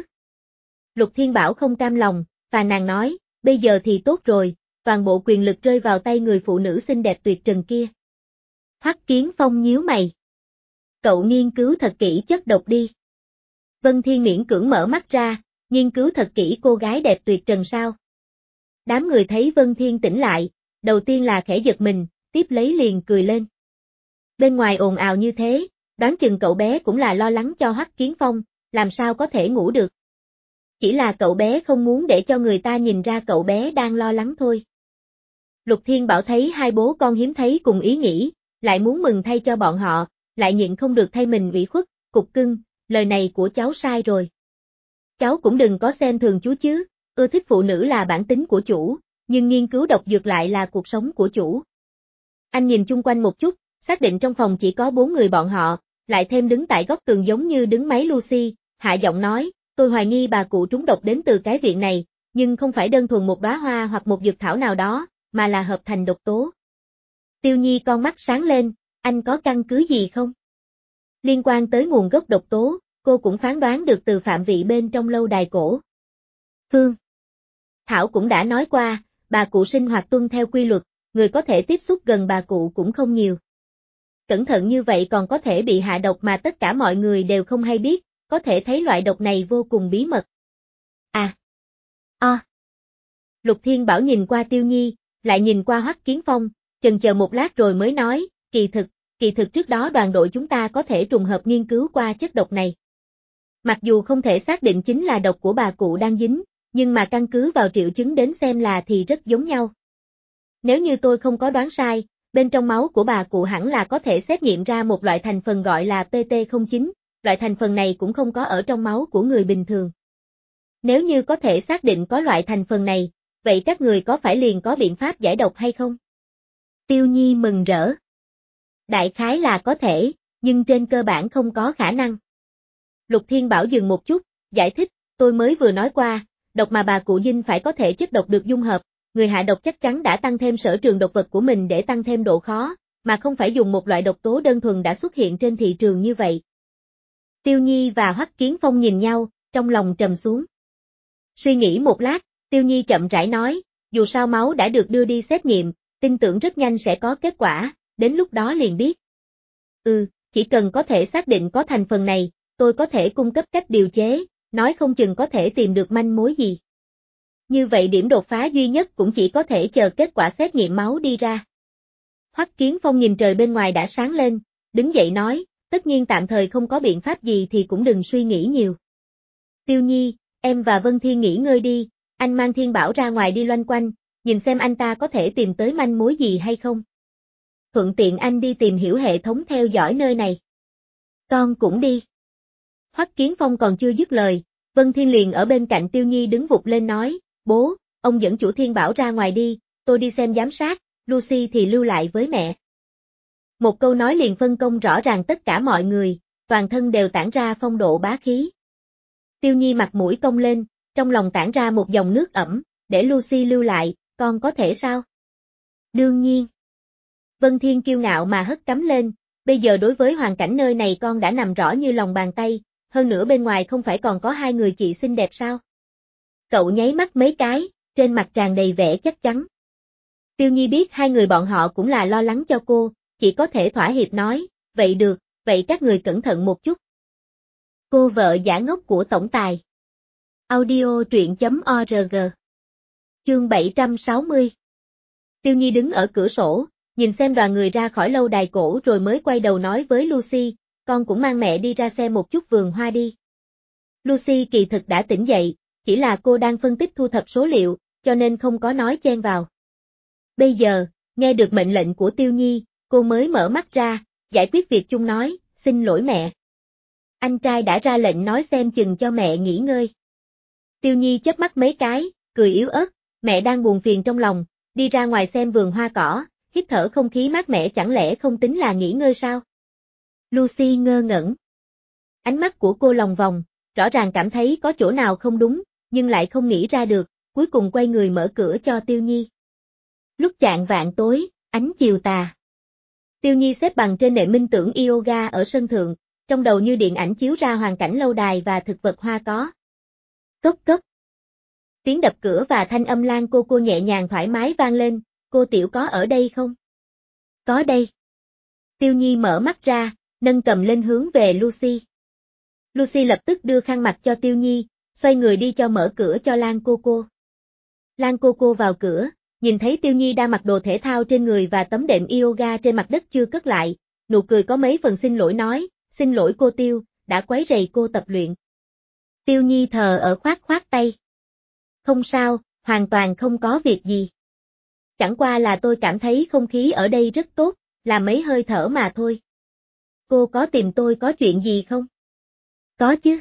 Lục Thiên Bảo không cam lòng, và nàng nói, bây giờ thì tốt rồi, toàn bộ quyền lực rơi vào tay người phụ nữ xinh đẹp tuyệt trần kia. Hoắc Kiến Phong nhíu mày. Cậu nghiên cứu thật kỹ chất độc đi. Vân Thiên miễn cưỡng mở mắt ra, nghiên cứu thật kỹ cô gái đẹp tuyệt trần sao. Đám người thấy Vân Thiên tỉnh lại, đầu tiên là khẽ giật mình, tiếp lấy liền cười lên. Bên ngoài ồn ào như thế, đoán chừng cậu bé cũng là lo lắng cho Hoắc Kiến Phong, làm sao có thể ngủ được. Chỉ là cậu bé không muốn để cho người ta nhìn ra cậu bé đang lo lắng thôi. Lục Thiên Bảo thấy hai bố con hiếm thấy cùng ý nghĩ, lại muốn mừng thay cho bọn họ, lại nhịn không được thay mình ủy khuất, cục cưng, lời này của cháu sai rồi. Cháu cũng đừng có xem thường chú chứ, ưa thích phụ nữ là bản tính của chủ, nhưng nghiên cứu độc dược lại là cuộc sống của chủ. Anh nhìn chung quanh một chút, xác định trong phòng chỉ có 4 người bọn họ, lại thêm đứng tại góc tường giống như đứng máy Lucy, hạ giọng nói, tôi hoài nghi bà cụ trúng độc đến từ cái viện này, nhưng không phải đơn thuần một đóa hoa hoặc một dược thảo nào đó, mà là hợp thành độc tố. Tiêu Nhi con mắt sáng lên, anh có căn cứ gì không? Liên quan tới nguồn gốc độc tố, cô cũng phán đoán được từ phạm vị bên trong lâu đài cổ. Phương Thảo cũng đã nói qua, bà cụ sinh hoạt tuân theo quy luật, người có thể tiếp xúc gần bà cụ cũng không nhiều. Cẩn thận như vậy còn có thể bị hạ độc mà tất cả mọi người đều không hay biết, có thể thấy loại độc này vô cùng bí mật. Lục Thiên Bảo nhìn qua Tiêu Nhi, lại nhìn qua Hoắc Kiến Phong, chần chờ một lát rồi mới nói, kỳ thực trước đó đoàn đội chúng ta có thể trùng hợp nghiên cứu qua chất độc này. Mặc dù không thể xác định chính là độc của bà cụ đang dính, nhưng mà căn cứ vào triệu chứng đến xem là thì rất giống nhau. Nếu như tôi không có đoán sai, bên trong máu của bà cụ hẳn là có thể xét nghiệm ra một loại thành phần gọi là PT09, loại thành phần này cũng không có ở trong máu của người bình thường. Nếu như có thể xác định có loại thành phần này, vậy các người có phải liền có biện pháp giải độc hay không? Tiêu Nhi mừng rỡ. Đại khái là có thể, nhưng trên cơ bản không có khả năng. Lục Thiên Bảo dừng một chút, giải thích, tôi mới vừa nói qua, độc mà bà cụ dinh phải có thể chất độc được dung hợp, người hạ độc chắc chắn đã tăng thêm sở trường độc vật của mình để tăng thêm độ khó, mà không phải dùng một loại độc tố đơn thuần đã xuất hiện trên thị trường như vậy. Tiêu Nhi và Hoắc Kiến Phong nhìn nhau, trong lòng trầm xuống. Suy nghĩ một lát, Tiêu Nhi chậm rãi nói, dù sao máu đã được đưa đi xét nghiệm, tin tưởng rất nhanh sẽ có kết quả, đến lúc đó liền biết. Chỉ cần có thể xác định có thành phần này, tôi có thể cung cấp cách điều chế, nói không chừng có thể tìm được manh mối gì. Như vậy điểm đột phá duy nhất cũng chỉ có thể chờ kết quả xét nghiệm máu đi ra. Hoắc Kiến Phong nhìn trời bên ngoài đã sáng lên, đứng dậy nói, tất nhiên tạm thời không có biện pháp gì thì cũng đừng suy nghĩ nhiều. Tiêu Nhi, em và Vân Thiên nghỉ ngơi đi, anh mang Thiên Bảo ra ngoài đi loanh quanh, nhìn xem anh ta có thể tìm tới manh mối gì hay không. Thuận tiện anh đi tìm hiểu hệ thống theo dõi nơi này. Con cũng đi. Hoắc Kiến Phong còn chưa dứt lời, Vân Thiên liền ở bên cạnh Tiêu Nhi đứng vụt lên nói, bố, ông dẫn chủ Thiên Bảo ra ngoài đi, tôi đi xem giám sát, Lucy thì lưu lại với mẹ. Một câu nói liền phân công rõ ràng tất cả mọi người, toàn thân đều tản ra phong độ bá khí. Tiêu Nhi mặt mũi cong lên, trong lòng tản ra một dòng nước ẩm, để Lucy lưu lại, con có thể sao? Đương nhiên. Vân Thiên kiêu ngạo mà hất cắm lên, bây giờ đối với hoàn cảnh nơi này con đã nằm rõ như lòng bàn tay, hơn nữa bên ngoài không phải còn có hai người chị xinh đẹp sao? Cậu nháy mắt mấy cái, trên mặt tràn đầy vẻ chắc chắn. Tiêu Nhi biết hai người bọn họ cũng là lo lắng cho cô, chỉ có thể thỏa hiệp nói, vậy được, vậy các người cẩn thận một chút. Cô vợ giả ngốc của tổng tài. Audio truyện.org. Chương 760. Tiêu Nhi đứng ở cửa sổ, nhìn xem đoàn người ra khỏi lâu đài cổ rồi mới quay đầu nói với Lucy, con cũng mang mẹ đi ra xem một chút vườn hoa đi. Lucy kỳ thực đã tỉnh dậy, chỉ là cô đang phân tích thu thập số liệu, cho nên không có nói chen vào. Bây giờ, nghe được mệnh lệnh của Tiêu Nhi, cô mới mở mắt ra, giải quyết việc chung nói, xin lỗi mẹ. Anh trai đã ra lệnh nói xem chừng cho mẹ nghỉ ngơi. Tiêu Nhi chớp mắt mấy cái, cười yếu ớt, mẹ đang buồn phiền trong lòng, đi ra ngoài xem vườn hoa cỏ, hít thở không khí mát mẻ chẳng lẽ không tính là nghỉ ngơi sao? Lucy ngơ ngẩn. Ánh mắt của cô lòng vòng, rõ ràng cảm thấy có chỗ nào không đúng, nhưng lại không nghĩ ra được, cuối cùng quay người mở cửa cho Tiêu Nhi. Lúc chạng vạng tối, ánh chiều tà. Tiêu Nhi xếp bằng trên nệm minh tưởng yoga ở sân thượng, trong đầu như điện ảnh chiếu ra hoàn cảnh lâu đài và thực vật hoa có. Cốc cốc. Tiếng đập cửa và thanh âm Lan cô nhẹ nhàng thoải mái vang lên, cô tiểu có ở đây không? Có đây. Tiêu Nhi mở mắt ra, nâng cầm lên hướng về Lucy. Lucy lập tức đưa khăn mặt cho Tiêu Nhi, xoay người đi cho mở cửa cho Lan cô. Lan cô vào cửa, nhìn thấy Tiêu Nhi đang mặc đồ thể thao trên người và tấm đệm yoga trên mặt đất chưa cất lại, nụ cười có mấy phần xin lỗi nói, xin lỗi cô Tiêu, đã quấy rầy cô tập luyện. Tiêu Nhi thờ ở khoát tay. Không sao, hoàn toàn không có việc gì. Chẳng qua là tôi cảm thấy không khí ở đây rất tốt, là mấy hơi thở mà thôi. Cô có tìm tôi có chuyện gì không? Có chứ.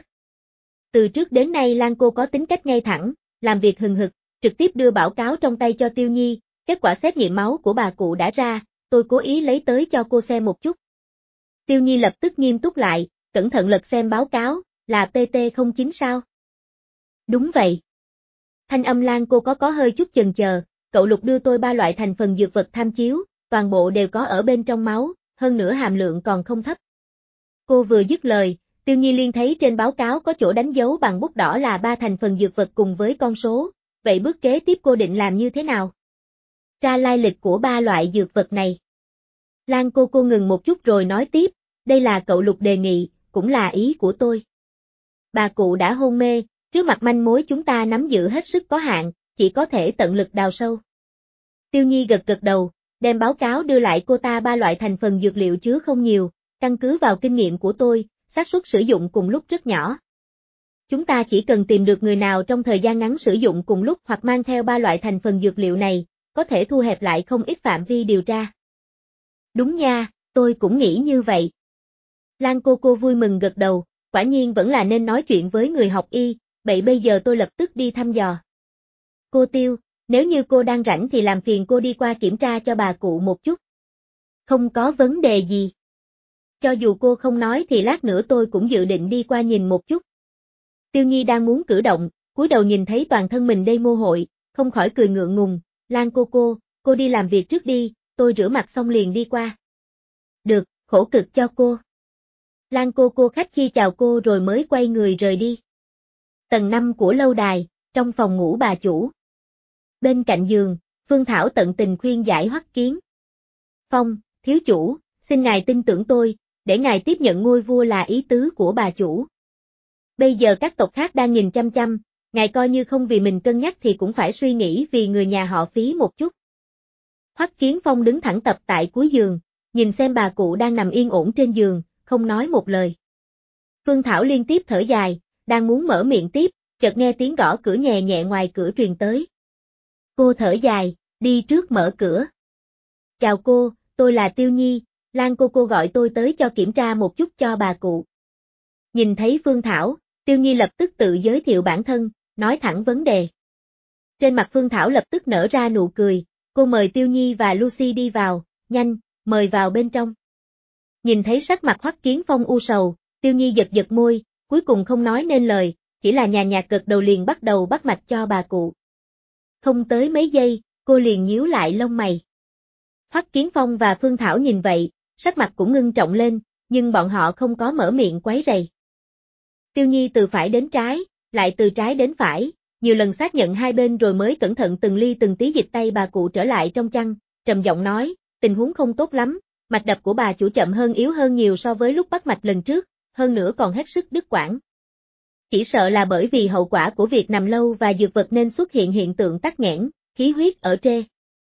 Từ trước đến nay Lan cô có tính cách ngay thẳng, làm việc hừng hực, trực tiếp đưa báo cáo trong tay cho Tiêu Nhi, kết quả xét nghiệm máu của bà cụ đã ra, tôi cố ý lấy tới cho cô xem một chút. Tiêu Nhi lập tức nghiêm túc lại, cẩn thận lật xem báo cáo, là PT09 sao? Đúng vậy. Thanh âm Lan cô có hơi chút chần chờ, cậu Lục đưa tôi 3 loại thành phần dược vật tham chiếu, toàn bộ đều có ở bên trong máu, hơn nữa hàm lượng còn không thấp. Cô vừa dứt lời, Tiêu Nhi liền thấy trên báo cáo có chỗ đánh dấu bằng bút đỏ là 3 thành phần dược vật cùng với con số, vậy bước kế tiếp cô định làm như thế nào? Tra lai lịch của 3 loại dược vật này. Lan cô ngừng một chút rồi nói tiếp, đây là cậu Lục đề nghị, cũng là ý của tôi. Bà cụ đã hôn mê, trước mặt manh mối chúng ta nắm giữ hết sức có hạn, chỉ có thể tận lực đào sâu. Tiêu Nhi gật đầu, đem báo cáo đưa lại cô ta 3 loại thành phần dược liệu chứa không nhiều, căn cứ vào kinh nghiệm của tôi, xác suất sử dụng cùng lúc rất nhỏ. Chúng ta chỉ cần tìm được người nào trong thời gian ngắn sử dụng cùng lúc hoặc mang theo 3 loại thành phần dược liệu này, có thể thu hẹp lại không ít phạm vi điều tra. Đúng nha, tôi cũng nghĩ như vậy. Lan cô vui mừng gật đầu, quả nhiên vẫn là nên nói chuyện với người học y, vậy bây giờ tôi lập tức đi thăm dò. Cô Tiêu, nếu như cô đang rảnh thì làm phiền cô đi qua kiểm tra cho bà cụ một chút. Không có vấn đề gì. Cho dù cô không nói thì lát nữa tôi cũng dự định đi qua nhìn một chút. Tiêu Nhi đang muốn cử động, cúi đầu nhìn thấy toàn thân mình đây mô hội, không khỏi cười ngượng ngùng, Lan cô đi làm việc trước đi, tôi rửa mặt xong liền đi qua. Được, khổ cực cho cô. Lan cô khách khi chào cô rồi mới quay người rời đi. Tầng 5 của lâu đài, trong phòng ngủ bà chủ. Bên cạnh giường, Phương Thảo tận tình khuyên giải Hoắc Kiến. Phong, thiếu chủ, xin ngài tin tưởng tôi, để ngài tiếp nhận ngôi vua là ý tứ của bà chủ. Bây giờ các tộc khác đang nhìn chăm chăm, ngài coi như không vì mình cân nhắc thì cũng phải suy nghĩ vì người nhà họ Phí một chút. Hoắc Kiến Phong đứng thẳng tắp tại cuối giường, nhìn xem bà cụ đang nằm yên ổn trên giường, không nói một lời. Phương Thảo liên tiếp thở dài, đang muốn mở miệng tiếp, chợt nghe tiếng gõ cửa nhẹ nhẹ ngoài cửa truyền tới. Cô thở dài, đi trước mở cửa. Chào cô, tôi là Tiêu Nhi, Lan cô gọi tôi tới cho kiểm tra một chút cho bà cụ. Nhìn thấy Phương Thảo, Tiêu Nhi lập tức tự giới thiệu bản thân, nói thẳng vấn đề. Trên mặt Phương Thảo lập tức nở ra nụ cười, cô mời Tiêu Nhi và Lucy đi vào, nhanh, mời vào bên trong. Nhìn thấy sắc mặt Hoắc Kiến Phong u sầu, Tiêu Nhi giật giật môi, cuối cùng không nói nên lời, chỉ là nhàn nhạt gật đầu liền bắt đầu bắt mạch cho bà cụ. Không tới mấy giây, cô liền nhíu lại lông mày. Hoắc Kiến Phong và Phương Thảo nhìn vậy, sắc mặt cũng ngưng trọng lên, nhưng bọn họ không có mở miệng quấy rầy. Tiêu Nhi từ phải đến trái, lại từ trái đến phải, nhiều lần xác nhận hai bên rồi mới cẩn thận từng ly từng tí dịch tay bà cụ trở lại trong chăn, trầm giọng nói, tình huống không tốt lắm, mạch đập của bà chủ chậm hơn yếu hơn nhiều so với lúc bắt mạch lần trước, hơn nữa còn hết sức đứt quãng. Chỉ sợ là bởi vì hậu quả của việc nằm lâu và dược vật nên xuất hiện hiện tượng tắc nghẽn, khí huyết ở trê.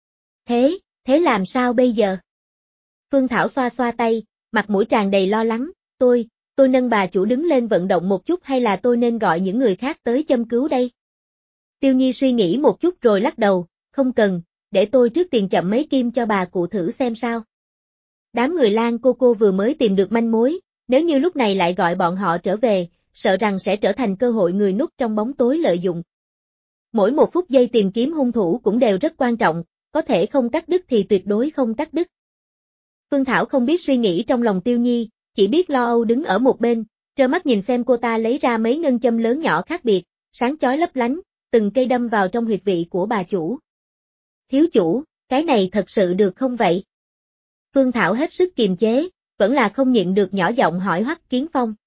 Thế làm sao bây giờ? Phương Thảo xoa xoa tay, mặt mũi tràn đầy lo lắng, tôi nâng bà chủ đứng lên vận động một chút hay là tôi nên gọi những người khác tới châm cứu đây? Tiêu Nhi suy nghĩ một chút rồi lắc đầu, không cần, để tôi trước tiền chậm mấy kim cho bà cụ thử xem sao. Đám người Lan cô vừa mới tìm được manh mối, nếu như lúc này lại gọi bọn họ trở về, sợ rằng sẽ trở thành cơ hội người núp trong bóng tối lợi dụng. Mỗi một phút giây tìm kiếm hung thủ cũng đều rất quan trọng, có thể không cắt đứt thì tuyệt đối không cắt đứt. Phương Thảo không biết suy nghĩ trong lòng Tiêu Nhi, chỉ biết lo âu đứng ở một bên, trơ mắt nhìn xem cô ta lấy ra mấy ngân châm lớn nhỏ khác biệt, sáng chói lấp lánh, từng cây đâm vào trong huyệt vị của bà chủ. Thiếu chủ, cái này thật sự được không vậy? Phương Thảo hết sức kiềm chế, vẫn là không nhịn được nhỏ giọng hỏi Hoắc Kiến Phong.